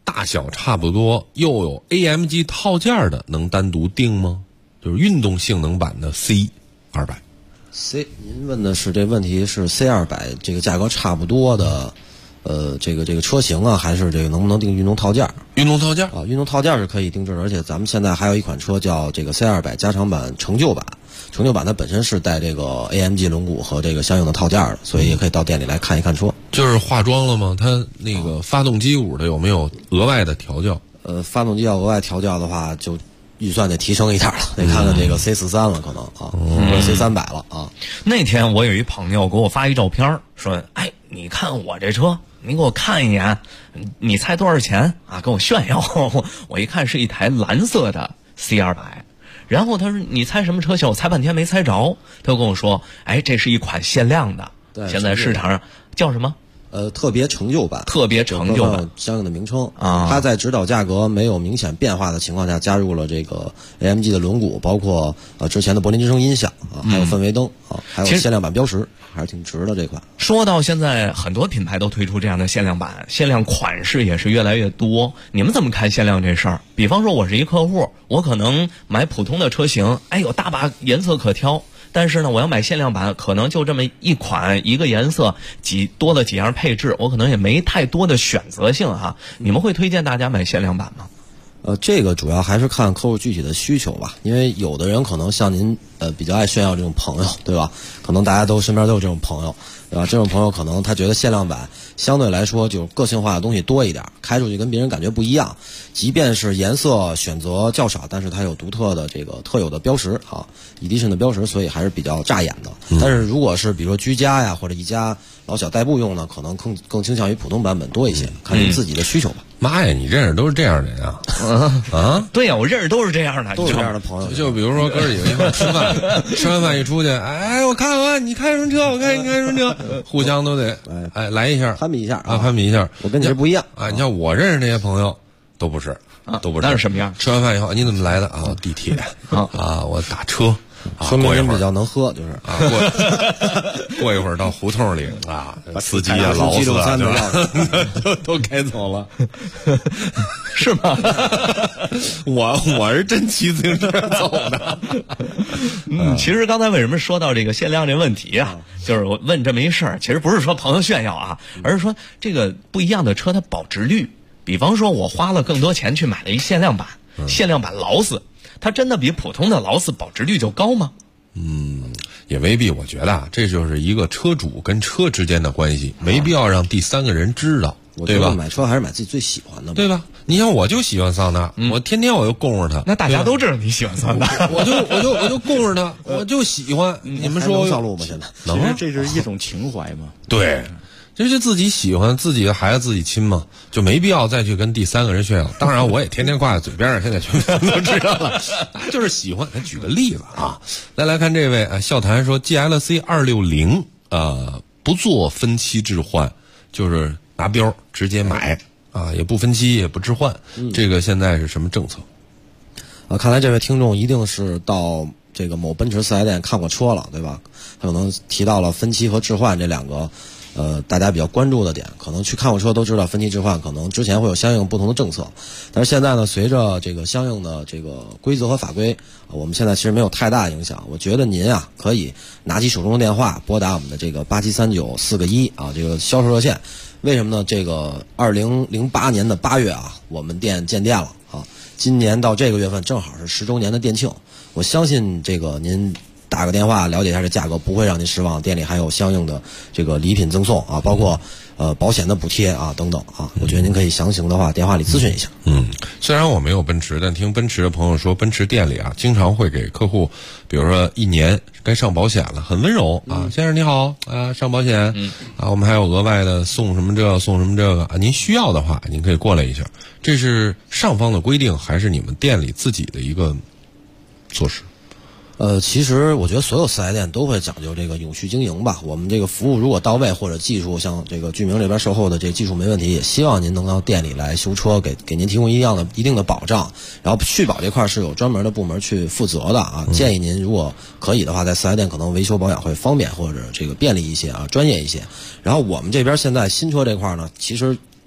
Speaker 1: 大小差不多又有 AMG 套件的，能单独定吗？就是运动性能版的 C200。
Speaker 15: 您问的是这问题是 C200这个价格差不多的，这个车型啊，还是这个能不能定运动套件？
Speaker 1: 运动套件
Speaker 15: 啊，运动套件是可以定制的，而且咱们现在还有一款车叫这个 C200加长版成就版。成就版它本身是带这个 AMG 轮毂和这个相应的套件的，所以也可以到店里来看一看车。
Speaker 1: 就是化妆了吗？它那个发动机鼓的有没有额外的调教？
Speaker 15: 发动机要额外调教的话，就预算得提升一点了，得看看这个 C43了，可能啊，或者 C300了啊。
Speaker 9: 那天我有一朋友给我发一照片，说：“哎，你看我这车，你给我看一眼，你猜多少钱啊？”跟我炫耀。我一看是一台蓝色的 C200。然后他说：“你猜什么车型？”我猜半天没猜着。他就跟我说：“哎，这是一款限量的，现在市场上叫什么？
Speaker 15: 特别成就版。
Speaker 9: 特别成就版
Speaker 15: 相应的名称啊。它在指导价格没有明显变化的情况下，加入了这个 AMG 的轮毂，包括之前的柏林之声音响啊，还有氛围灯啊，还有限量版标识，还是挺值的这款。
Speaker 9: 说到现在，很多品牌都推出这样的限量版，限量款式也是越来越多。你们怎么看限量这事儿？比方说，我是一客户，我可能买普通的车型，哎，有大把颜色可挑。但是呢，我要买限量版，可能就这么一款一个颜色，多了几样配置，我可能也没太多的选择性哈。你们会推荐大家买限量版吗？
Speaker 15: 这个主要还是看客户具体的需求吧，因为有的人可能像您比较爱炫耀这种朋友，对吧？可能大家身边都有这种朋友，对吧？这种朋友可能他觉得限量版相对来说就个性化的东西多一点，开出去跟别人感觉不一样。即便是颜色选择较少，但是它有独特的这个特有的标识啊 ，edition 的标识，所以还是比较扎眼的。但是如果是比如说居家呀或者一家老小代步用呢，可能更倾向于普通版本多一些，看您自己的需求吧。
Speaker 1: 妈呀，你认识都是这样的人啊？啊，
Speaker 9: 对呀，我认识都是这样的，
Speaker 15: 都是这样的朋友。
Speaker 1: 就比如说哥几个一块吃饭，吃完饭一出去，哎，我看看你开什么车，我看你开什么车，互相都得来一下，
Speaker 15: 攀比一下
Speaker 1: 啊，攀比一下。
Speaker 15: 我跟你是不一样
Speaker 1: 啊，你像我认识那些朋友都不是，都不是。
Speaker 9: 那是什么样？
Speaker 1: 吃完饭以后你怎么来的啊？地铁啊，我打车。
Speaker 15: 说明人比较能喝，就是
Speaker 1: 啊，过一会儿到胡同里啊，司机啊、老司啊，都开走了，
Speaker 9: 是吗？
Speaker 1: 我是真骑自行车走的。
Speaker 9: 其实刚才为什么说到这个限量这问题啊？就是我问这么一事儿，其实不是说朋友炫耀啊，而是说这个不一样的车它保值率。比方说，我花了更多钱去买了一限量版，限量版劳斯。它真的比普通的劳斯保值率就高吗？
Speaker 1: 也未必。我觉得啊，这就是一个车主跟车之间的关系，没必要让第三个人知道，对吧？
Speaker 15: 买车还是买自己最喜欢的，
Speaker 1: 对吧？你像我就喜欢桑塔，我天天我就供着它。
Speaker 9: 那大家都知道你喜欢桑塔，
Speaker 1: 我就供着它，我就喜欢。你们说
Speaker 15: 能上路吗？现在
Speaker 14: 能？这是一种情怀嘛？
Speaker 1: 对。这就自己喜欢自己的孩子自己亲嘛，就没必要再去跟第三个人炫耀。当然，我也天天挂在嘴边上，现在全都知道了，就是喜欢。咱举个例子啊，再来看这位笑谈说 GLC 260不做分期置换，就是拿标直接买啊，也不分期也不置换。这个现在是什么政策？
Speaker 15: 看来这位听众一定是到这个某奔驰4S店看过车了，对吧？他可能提到了分期和置换这两个。大家比较关注的点，可能去看过车都知道，分期置换可能之前会有相应不同的政策，但是现在呢，随着这个相应的这个规则和法规，我们现在其实没有太大影响。我觉得您啊，可以拿起手中的电话，拨打我们的这个8739-4个1啊，这个销售热线。为什么呢？这个2008年的8月啊，我们店建店了啊，今年到这个月份正好是10周年的店庆，我相信这个您。打个电话了解一下这价格，不会让您失望。店里还有相应的这个礼品赠送啊，包括保险的补贴啊等等啊。我觉得您可以详情的话电话里咨询一下。
Speaker 1: 虽然我没有奔驰，但听奔驰的朋友说，奔驰店里啊经常会给客户，比如说1年该上保险了，很温柔啊，先生你好啊，上保险啊，我们还有额外的送什么这个送什么这个啊，您需要的话您可以过来一下。这是上方的规定，还是你们店里自己的一个措施？
Speaker 15: 其实我觉得所有4S店都会讲究这个永续经营吧。我们这个服务如果到位，或者技术像这个居明这边售后的这个技术没问题，也希望您能到店里来修车，给您提供一定的保障。然后续保这块是有专门的部门去负责的啊。建议您如果可以的话，在4S店可能维修保养会方便或者这个便利一些啊，专业一些。然后我们这边现在新车这块呢，其实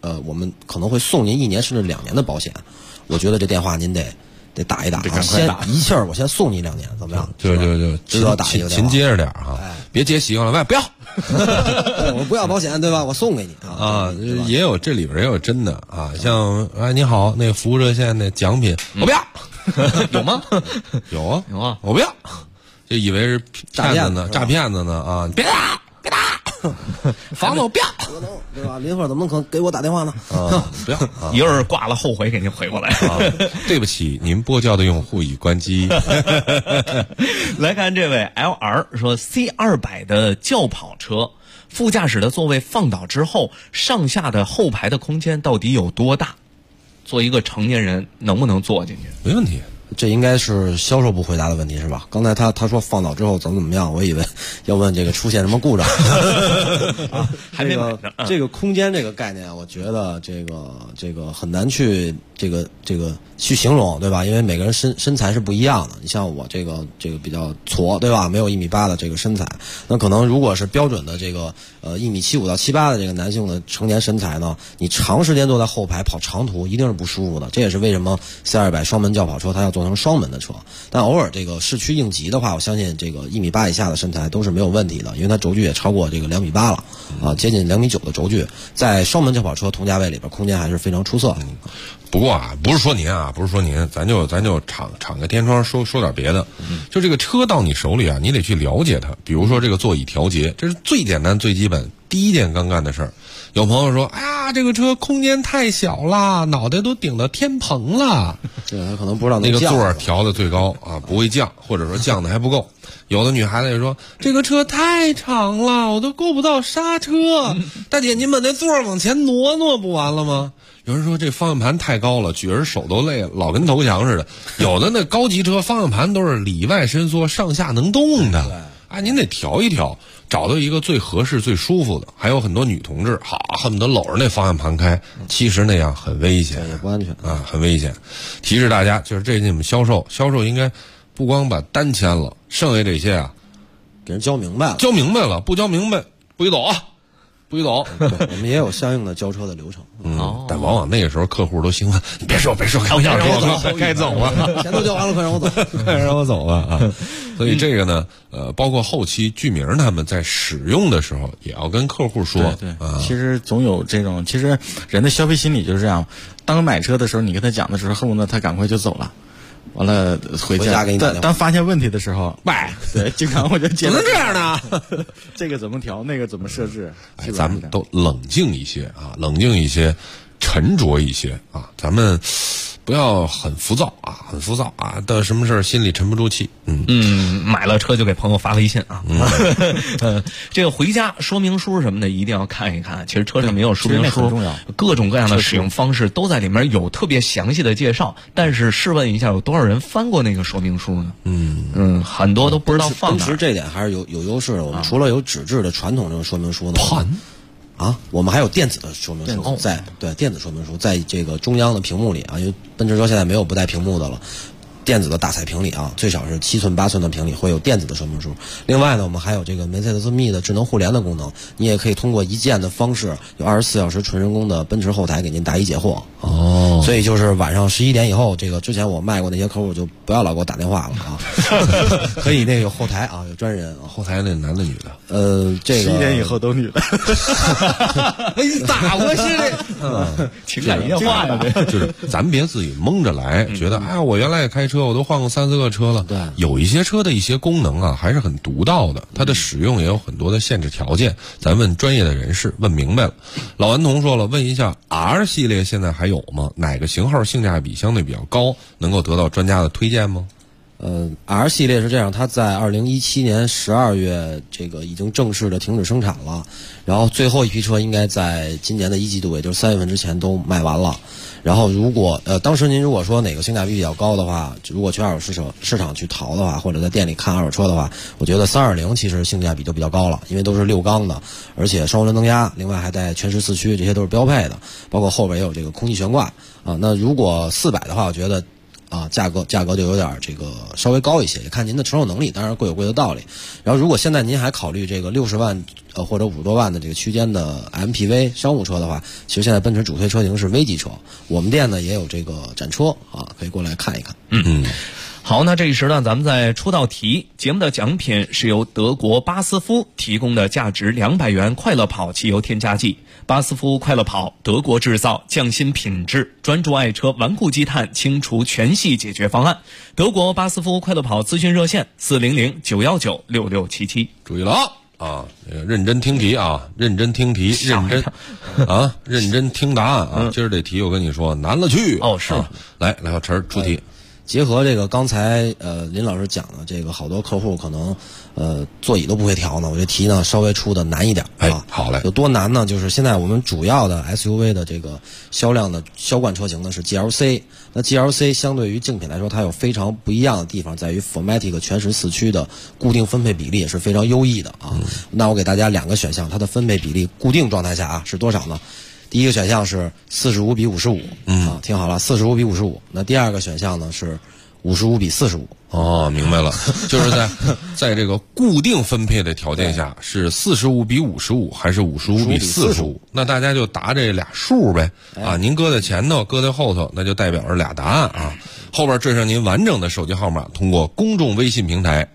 Speaker 15: 我们可能会送您1年甚至2年的保险。我觉得这电话您得打一打，先一气儿我先送你2年，怎么样？
Speaker 1: 就
Speaker 15: 知道打一个
Speaker 1: 勤接着点哈，别接习惯了，不要。
Speaker 15: 我不要保险，对吧？我送给你
Speaker 1: 啊，也有这里边也有真的啊，像你好，那个服务热线那奖品，我不要，
Speaker 9: 有吗？
Speaker 1: 有啊，
Speaker 9: 有啊，
Speaker 1: 我不要，就以为是骗子呢，诈骗子呢啊！别打，房子我不要，
Speaker 15: 对吧？林慧怎么能给我打电话呢？
Speaker 1: 不要，
Speaker 9: 一会儿挂了后悔给您回过来。
Speaker 1: 对不起，您拨叫的用户已关机。
Speaker 9: 来看这位 LR 说 C200 的轿跑车，副驾驶的座位放倒之后，上下的后排的空间到底有多大？做一个成年人能不能坐进去？
Speaker 1: 没问题。
Speaker 15: 这应该是销售部回答的问题是吧？刚才他说放倒之后怎么样，我以为要问这个出现什么故障。
Speaker 9: 还没买呢。
Speaker 15: 这个空间这个概念，我觉得这个很难去这个去形容，对吧？因为每个人身材是不一样的。你像我这个比较矬，对吧？没有1.8米的这个身材，那可能如果是标准的这个1.75米到1.78米的这个男性的成年身材呢，你长时间坐在后排跑长途一定是不舒服的。这也是为什么 C200 双门轿跑车它要做成双门的车。但偶尔这个市区应急的话，我相信这个1.8米以下的身材都是没有问题的，因为它轴距也超过这个2.8米了啊，接近2.9米的轴距，在双门轿跑车同价位里边，空间还是非常出色的。
Speaker 1: 不过啊，不是说您，咱就敞个天窗说点别的。就这个车到你手里啊，你得去了解它。比如说这个座椅调节，这是最简单最基本第一件刚干的事儿。有朋友说，哎呀，这个车空间太小了，脑袋都顶到天棚了。
Speaker 15: 对，他可能不知道
Speaker 1: 那个座调的最高啊，不会降，或者说降的还不够。有的女孩子也说，这个车太长了，我都够不到刹车。大姐，您把那座往前挪挪不完了吗？有人说这方向盘太高了，举着手都累了，老跟投降似的。有的那高级车方向盘都是里外伸缩，上下能动的。啊，您得调一调，找到一个最合适、最舒服的。还有很多女同志，恨不得搂着那方向盘开，其实那样很危险，
Speaker 15: 也不安全
Speaker 1: 啊，很危险。提示大家，就是这你们销售应该不光把单签了，剩下这些啊，
Speaker 15: 给人教明白了，
Speaker 1: 不教明白不许走啊。不许走，
Speaker 15: 我们也有相应的交车的流程。
Speaker 1: 但往往那个时候客户都兴奋，你别说，开玩笑，该走了，
Speaker 15: 钱都交完了，快让我走，
Speaker 1: 快让我走了啊！所以这个呢，包括后期居明他们在使用的时候，也要跟客户说，
Speaker 14: 对，其实总有这种，其实人的消费心理就是这样。当买车的时候，你跟他讲的时候，恨不得他赶快就走了。完了回家
Speaker 15: 给你
Speaker 14: 当发现问题的时候，对，经常我就
Speaker 1: 怎么能这样呢？
Speaker 14: 这个怎么调，那个怎么设置？
Speaker 1: 咱们都冷静一些啊，沉着一些啊，咱们不要很浮躁啊，的什么事儿心里沉不住气。
Speaker 9: 买了车就给朋友发微信啊。这个回家说明书什么的一定要看一看。其实车上没有说明书，各种各样的使用方式都在里面有特别详细的介绍。但是试问一下，有多少人翻过那个说明书呢？很多都不知道放哪。
Speaker 15: 奔驰这点还是有优势的。我们除了有纸质的传统这种说明书呢，我们还有电子的说明书，电子说明书在这个中央的屏幕里啊，因为奔驰车现在没有不带屏幕的了。电子的大彩屏里啊，最少是7寸、8寸的屏里会有电子的说明书。另外呢，我们还有这个梅赛德斯密的智能互联的功能，你也可以通过一键的方式，有24小时纯人工的奔驰后台给您答疑解惑。所以就是晚上11点以后，这个之前我卖过那些客户就不要老给我打电话了啊，可以那个有后台啊，有专人。
Speaker 1: 后台那男的女的？
Speaker 15: 这个
Speaker 14: 11点以后都女的。
Speaker 1: 咋回事？
Speaker 9: 情感夜话呢？
Speaker 1: 就是咱别自己蒙着来，觉得哎呀，我原来也开车，我都换过3、4个车了。
Speaker 15: 对，
Speaker 1: 有一些车的一些功能啊，还是很独到的，它的使用也有很多的限制条件。咱问专业的人士，问明白了。老顽童说了，问一下 R 系列现在还有吗？哪个型号性价比相对比较高，能够得到专家的推荐吗
Speaker 15: ？R 系列是这样，它在2017年12月这个已经正式的停止生产了，然后最后一批车应该在今年的1季度，也就是3月份之前都卖完了。然后如果当时您如果说哪个性价比比较高的话，如果去二手市场去淘的话，或者在店里看二手车的话，我觉得320其实性价比就比较高了，因为都是6缸的，而且双涡轮增压，另外还带全时四驱，这些都是标配的，包括后边也有这个空气悬挂啊。那如果400的话，我觉得啊，价格就有点这个稍微高一些，也看您的承受能力，当然贵有贵的道理。然后如果现在您还考虑这个60万或者50多万的这个区间的 MPV 商务车的话，其实现在奔驰主推车型是 V 级车，我们店呢也有这个展车啊，可以过来看一看。
Speaker 9: 好，那这一时段咱们再出道题，节目的奖品是由德国巴斯夫提供的价值200元快乐跑汽油添加剂。巴斯夫快乐跑，德国制造，匠心品质，专注爱车，顽固积碳，清除全系解决方案。德国巴斯夫快乐跑咨询热线400-919-6677。
Speaker 1: 注意了啊！认真听题啊，认真听题，认真听答案啊！今儿这题我跟你说难了去
Speaker 9: 哦，是吗？
Speaker 1: 来，小陈出题。
Speaker 15: 结合这个刚才林老师讲的这个，好多客户可能座椅都不会调呢，我这题呢稍微出的难一点啊。
Speaker 1: 好嘞，
Speaker 15: 有多难呢？就是现在我们主要的 SUV 的这个销量的销冠车型呢是 GLC。那 GLC 相对于竞品来说，它有非常不一样的地方，在于 Formatic 全时四驱的固定分配比例也是非常优异的啊。那我给大家2个选项，它的分配比例固定状态下啊是多少呢？第一个选项是45:55，啊，听好了，45:55。那第二个选项呢是55:45。
Speaker 1: 哦，明白了，就是在这个固定分配的条件下，是45:55还是55:45？那大家就答这俩数呗，啊，您搁在前头，搁在后头，那就代表着俩答案啊。后边缀上您完整的手机号码，通过公众微信平台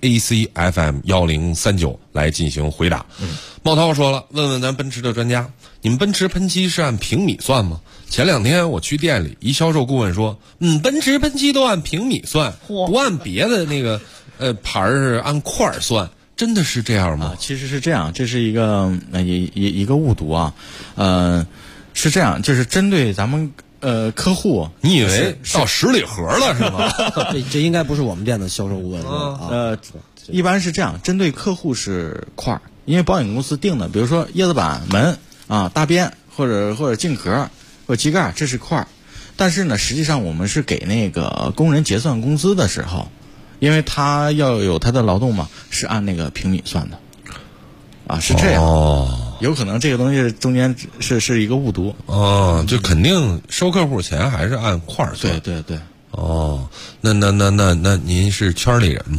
Speaker 1: ACFM1039来进行回答。茂涛说了，问问咱奔驰的专家，你们奔驰喷漆是按平米算吗？前2天我去店里，一销售顾问说，奔驰喷漆都按平米算，不按别的那个牌是按块算，真的是这样吗？
Speaker 14: 其实是这样，这是一个一个误读啊，是这样，就是针对咱们客户，
Speaker 1: 你以为到10里河了是吗？
Speaker 15: 这应该不是我们店的销售顾问啊。
Speaker 14: 一般是这样，针对客户是块儿，因为保险公司定的，比如说叶子板、门啊、大边或者镜壳或者机盖，这是块儿。但是呢，实际上我们是给那个工人结算工资的时候，因为他要有他的劳动嘛，是按那个平米算的，啊，是这样。有可能这个东西中间是一个误读。
Speaker 1: 就肯定收客户钱还是按块儿算。
Speaker 14: 对。
Speaker 1: 那您是圈里人吗？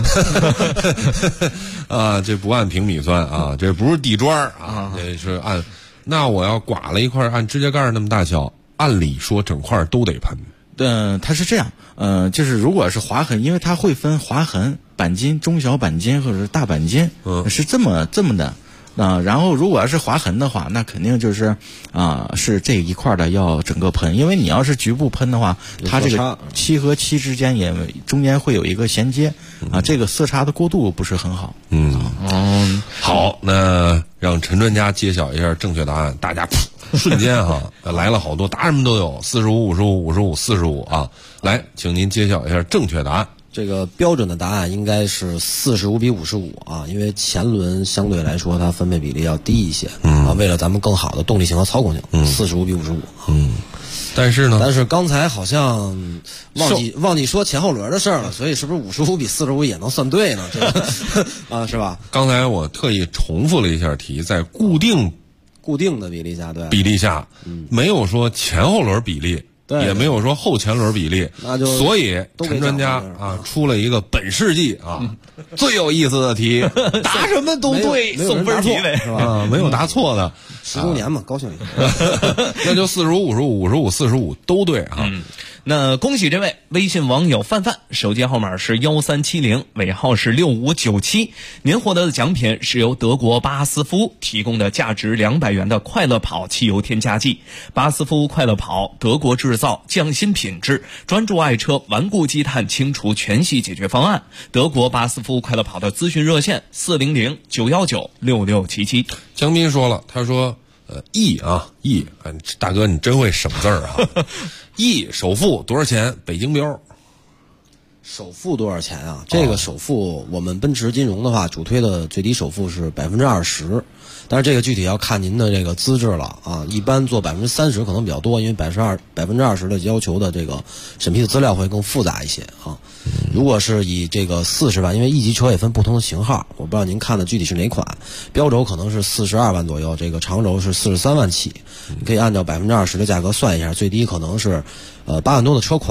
Speaker 1: 啊，这不按平米算啊，这不是地砖啊，这是按。那我要刮了一块按指甲盖那么大小，按理说整块都得喷。
Speaker 14: 它是这样，就是如果是划痕，因为它会分划痕、钣金、中小钣金或者是大钣金，是这么的。然后如果要是划痕的话，那肯定就是是这一块的要整个喷，因为你要是局部喷的话，它这个漆和漆之间也中间会有一个衔接啊，这个色差的过渡不是很好。
Speaker 1: 好，那让陈专家揭晓一下正确答案，大家瞬间来了好多，答什么都有，45、55、55、45啊，来，请您揭晓一下正确答案。
Speaker 15: 这个标准的答案应该是45:55啊，因为前轮相对来说它分配比例要低一些啊，为了咱们更好的动力性和操控性，45:55。
Speaker 1: 但是
Speaker 15: 刚才好像忘记说前后轮的事儿了，所以是不是55:45也能算对呢？这个啊，是吧？
Speaker 1: 刚才我特意重复了一下题，在固定
Speaker 15: 的比例下，对
Speaker 1: 比例下，没有说前后轮比例。也没有说后前轮比例，所以陈专家出了一一个本世纪最有意思的题，答什么都对，送分题呗，是吧？没有答错的
Speaker 15: ，10周年嘛，高兴一下。
Speaker 1: 那就45、55、55、45都对啊。
Speaker 9: 那恭喜这位微信网友范范，手机号码是1370，尾号是6597。您获得的奖品是由德国巴斯夫提供的价值200元的快乐跑汽油添加剂。巴斯夫快乐跑，德国制造，匠心品质，专注爱车，顽固积碳，清除全系解决方案。德国巴斯夫快乐跑的咨询热线400-919-6677。
Speaker 1: 江斌说了，他说E，大哥你真会省字儿啊。E 首付多少钱？北京标。
Speaker 15: 首付多少钱啊？这个首付我们奔驰金融的话，主推的最低首付是20%，但是这个具体要看您的这个资质了啊。一般做30%可能比较多，因为20%的要求的这个审批的资料会更复杂一些啊。如果是以这个40万，因为 E 级车也分不同的型号，我不知道您看的具体是哪款，标轴可能是42万左右，这个长轴是43万起，你可以按照20%的价格算一下，最低可能是8万多的车款。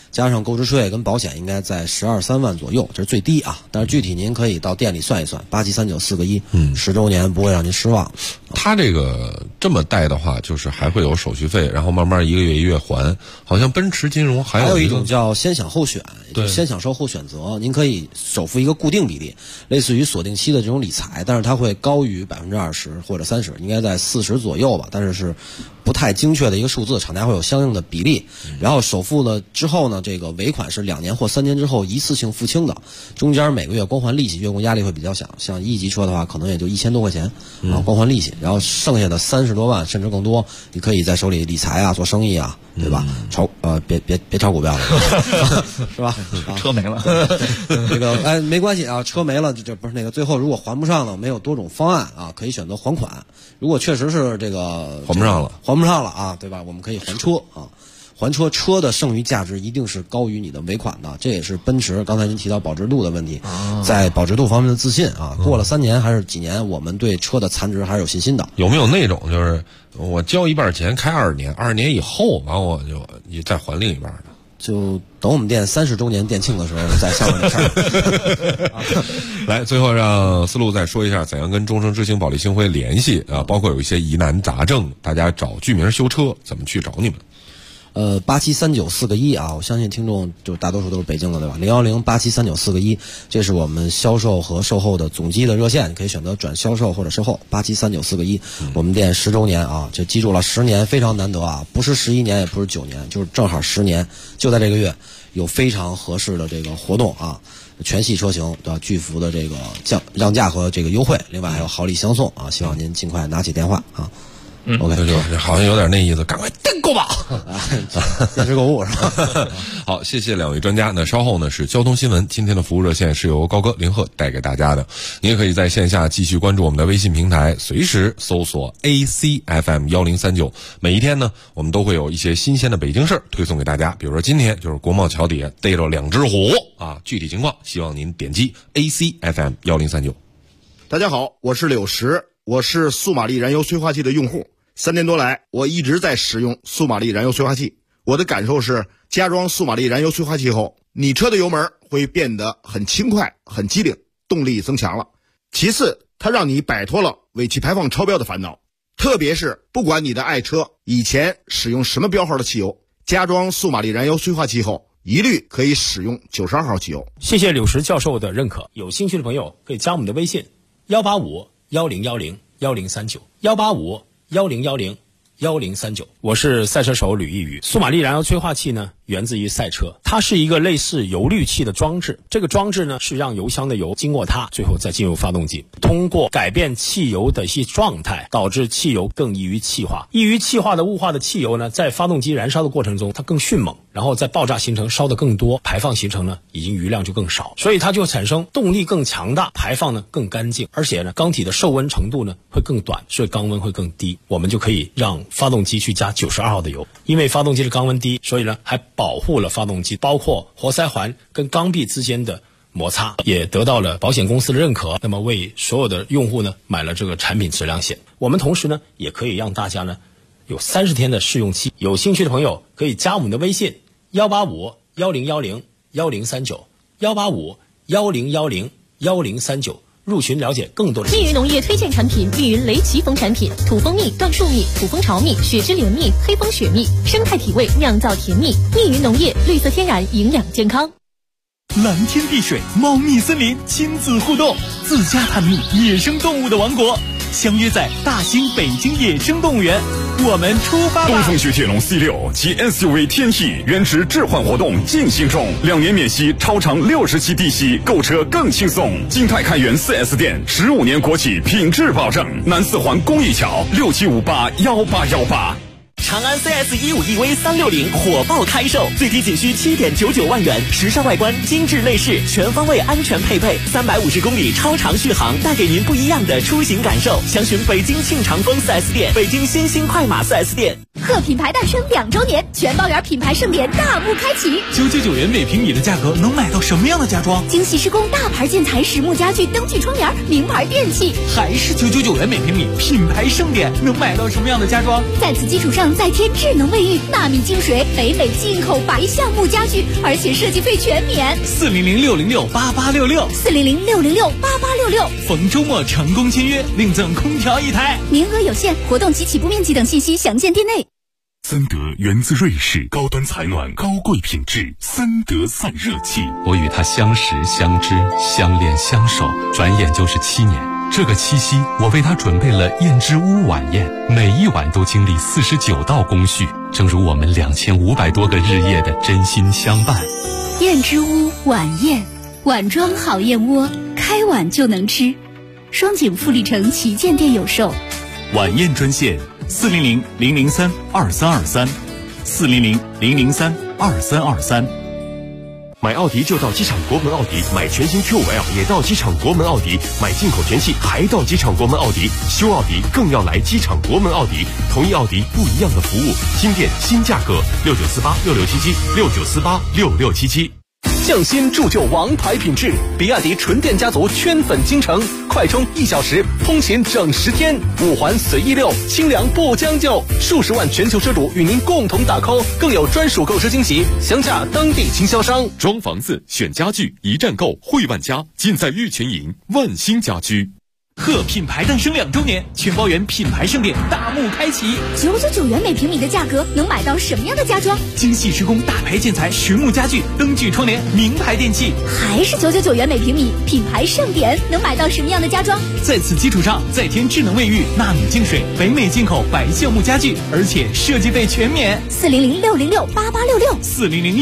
Speaker 15: 加上购置税跟保险应该在12、13万左右，这是最低啊。但是具体您可以到店里算一算，8739-4个1，10周年不会让您失望。
Speaker 1: 他这个这么贷的话，就是还会有手续费，然后慢慢一个月一月还。好像奔驰金融还有
Speaker 15: 一种叫先享后选，
Speaker 1: 对，
Speaker 15: 先享受后选择。您可以首付一个固定比例，类似于锁定期的这种理财，但是它会高于20%或者30%，应该在40左右吧，但是不太精确的一个数字，厂家会有相应的比例。然后首付呢之后呢，这个尾款是2年或3年之后一次性付清的，中间每个月光还利息，月供压力会比较小。像1级车的话，可能也就1000多块钱啊，光还利息，然后剩下的30多万甚至更多，你可以在手里理财啊，做生意啊，对吧？别炒股票了，是吧？
Speaker 9: 车没了，
Speaker 15: 这个没关系啊，车没了这不是那个最后如果还不上了，没有多种方案啊，可以选择还款。如果确实是这个
Speaker 1: 还不上了
Speaker 15: 啊，对吧？我们可以还车啊。还车的剩余价值一定是高于你的尾款的，这也是奔驰刚才您提到保值度的问题，在保值度方面的自信啊，过了3年还是几年，我们对车的残值还是有信心的。
Speaker 1: 有没有那种就是我交一半钱开20年，20年以后完我就再还另一半的？
Speaker 15: 就等我们店30周年店庆的时候再商量这事儿。
Speaker 1: 来，最后让思路再说一下怎样跟终生之星保利星辉联系啊，包括有一些疑难杂症，大家找居民修车怎么去找你们
Speaker 15: ？8739-4个1啊，我相信听众就大多数都是北京的，对吧？010-8739-4个1，这是我们销售和售后的总机的热线，可以选择转销售或者售后。8739-4个1，我们店10周年啊，这记住了，10年非常难得啊，不是11年，也不是9年，就是正好10年，就在这个月有非常合适的这个活动啊，全系车型对吧？巨幅的这个让价和这个优惠，另外还有好礼相送啊，希望您尽快拿起电话啊。OK，
Speaker 1: 就好像有点那意思，赶快订购吧，
Speaker 15: 电视购物是吧？
Speaker 1: 好，谢谢2位专家。那稍后呢是交通新闻，今天的服务热线是由高哥林鹤带给大家的。您也可以在线下继续关注我们的微信平台，随时搜索 ACFM1039。每一天呢，我们都会有一些新鲜的北京事儿推送给大家。比如说今天就是国贸桥底下逮着2只虎啊，具体情况希望您点击 ACFM1039。
Speaker 4: 大家好，我是柳石，我是速马力燃油催化器的用户。3年多来，我一直在使用速马力燃油催化器。我的感受是，加装速马力燃油催化器后，你车的油门会变得很轻快、很机灵，动力增强了。其次，它让你摆脱了尾气排放超标的烦恼。特别是不管你的爱车以前使用什么标号的汽油，加装速马力燃油催化器后，一律可以使用92号汽油。
Speaker 17: 谢谢柳石教授的认可，有兴趣的朋友可以加我们的微信185-1010-1039，185-1010-1039。我是赛车手吕一宇。速马力燃油催化器呢，源自于赛车，它是一个类似油滤器的装置。这个装置呢，是让油箱的油经过它，最后再进入发动机，通过改变汽油的一些状态，导致汽油更易于气化。易于气化的雾化的汽油呢，在发动机燃烧的过程中，它更迅猛，然后在爆炸形成烧得更多，排放形成呢，已经余量就更少，所以它就产生动力更强大，排放呢更干净，而且呢，缸体的受温程度呢会更短，所以缸温会更低。我们就可以让发动机去加92号的油，因为发动机的缸温低，所以呢还保护了发动机，包括活塞环跟缸壁之间的摩擦，也得到了保险公司的认可。那么为所有的用户呢买了这个产品质量险。我们同时呢也可以让大家呢有30天的试用期。有兴趣的朋友可以加我们的微信185-1010-1039，185-1010-1039。入群了解更多的。
Speaker 10: 密云农业推荐产品：密云雷奇蜂产品，土蜂蜜、椴树蜜、土蜂巢蜜、雪之莲蜜、黑蜂雪蜜，生态体味，酿造甜蜜。密云农业，绿色天然，营养健康。
Speaker 16: 蓝天碧水，茂密森林，亲子互动，自家探秘野生动物的王国，相约在大兴北京野生动物园，我们出发吧！
Speaker 20: 东风雪铁龙 C6 及 SUV 天翼原值置换活动进行中，2年免息，超长60期低息，购车更轻松。金泰开元 4S 店，15年国企品质保证。南四环公益桥67581818。
Speaker 18: 长安 CS15EV 360火爆开售，最低仅需7.99万元，时尚外观，精致内饰，全方位安全配备，350公里超长续航，带给您不一样的出行感受。详询北京庆长丰 4S 店、北京新兴快马 4S 店。
Speaker 2: 贺品牌诞生2周年，全包园品牌盛典大幕开启。
Speaker 11: 999元每平米的价格能买到什么样的家装？
Speaker 2: 精细施工大牌建材、实木家具、灯具窗帘、名牌电器，
Speaker 11: 还是999元每平米，品牌盛典能买到什么样的家装？
Speaker 2: 在此基础上再添智能卫浴、纳米净水、北美进口白橡木家具，而且设计费全免。
Speaker 11: 400-606-8866，400-606-8866，逢周末成功签约，另赠空调1台，
Speaker 2: 名额有限，活动及起步面积等信息详见店内。
Speaker 13: 森德源自瑞士，高端采暖，高贵品质，森德散热器。
Speaker 19: 我与他相识、相知、相恋、相守，转眼就是7年。这个七夕，我为他准备了燕之屋晚宴，每一晚都经历49道工序，正如我们2500多个日夜的真心相伴。
Speaker 2: 燕之屋晚宴，碗装好燕窝，开碗就能吃。双井富力城旗舰店有售。
Speaker 11: 晚宴专线400-003-2323，400-003-2323。
Speaker 13: 买奥迪就到机场国门奥迪，买全新 Q5L 也到机场国门奥迪，买进口全系还到机场国门奥迪，修奥迪更要来机场国门奥迪，同一奥迪不一样的服务，新店新价格，69486677，69486677。
Speaker 18: 匠心铸就王牌品质，比亚迪纯电家族圈粉京城，快充1小时，通勤整10天，5环随意溜，清凉不将就，数十万全球车主与您共同打 call， 更有专属购车惊喜，详价当地经销商。
Speaker 20: 装房子选家具，一站购汇万家，尽在玉泉营万兴家居。
Speaker 11: 贺品牌诞生2周年，全包园品牌盛典大幕开启。
Speaker 2: 999元每平米的价格能买到什么样的家装？
Speaker 11: 精细施工大牌建材、实木家具、灯具窗帘、名牌电器，
Speaker 2: 还是999元每平米，品牌盛典能买到什么样的家装？
Speaker 11: 在此基础上再添智能卫浴、纳米净水、北美进口白橡木家具，而且设计费全免。
Speaker 2: 400-606-8866，400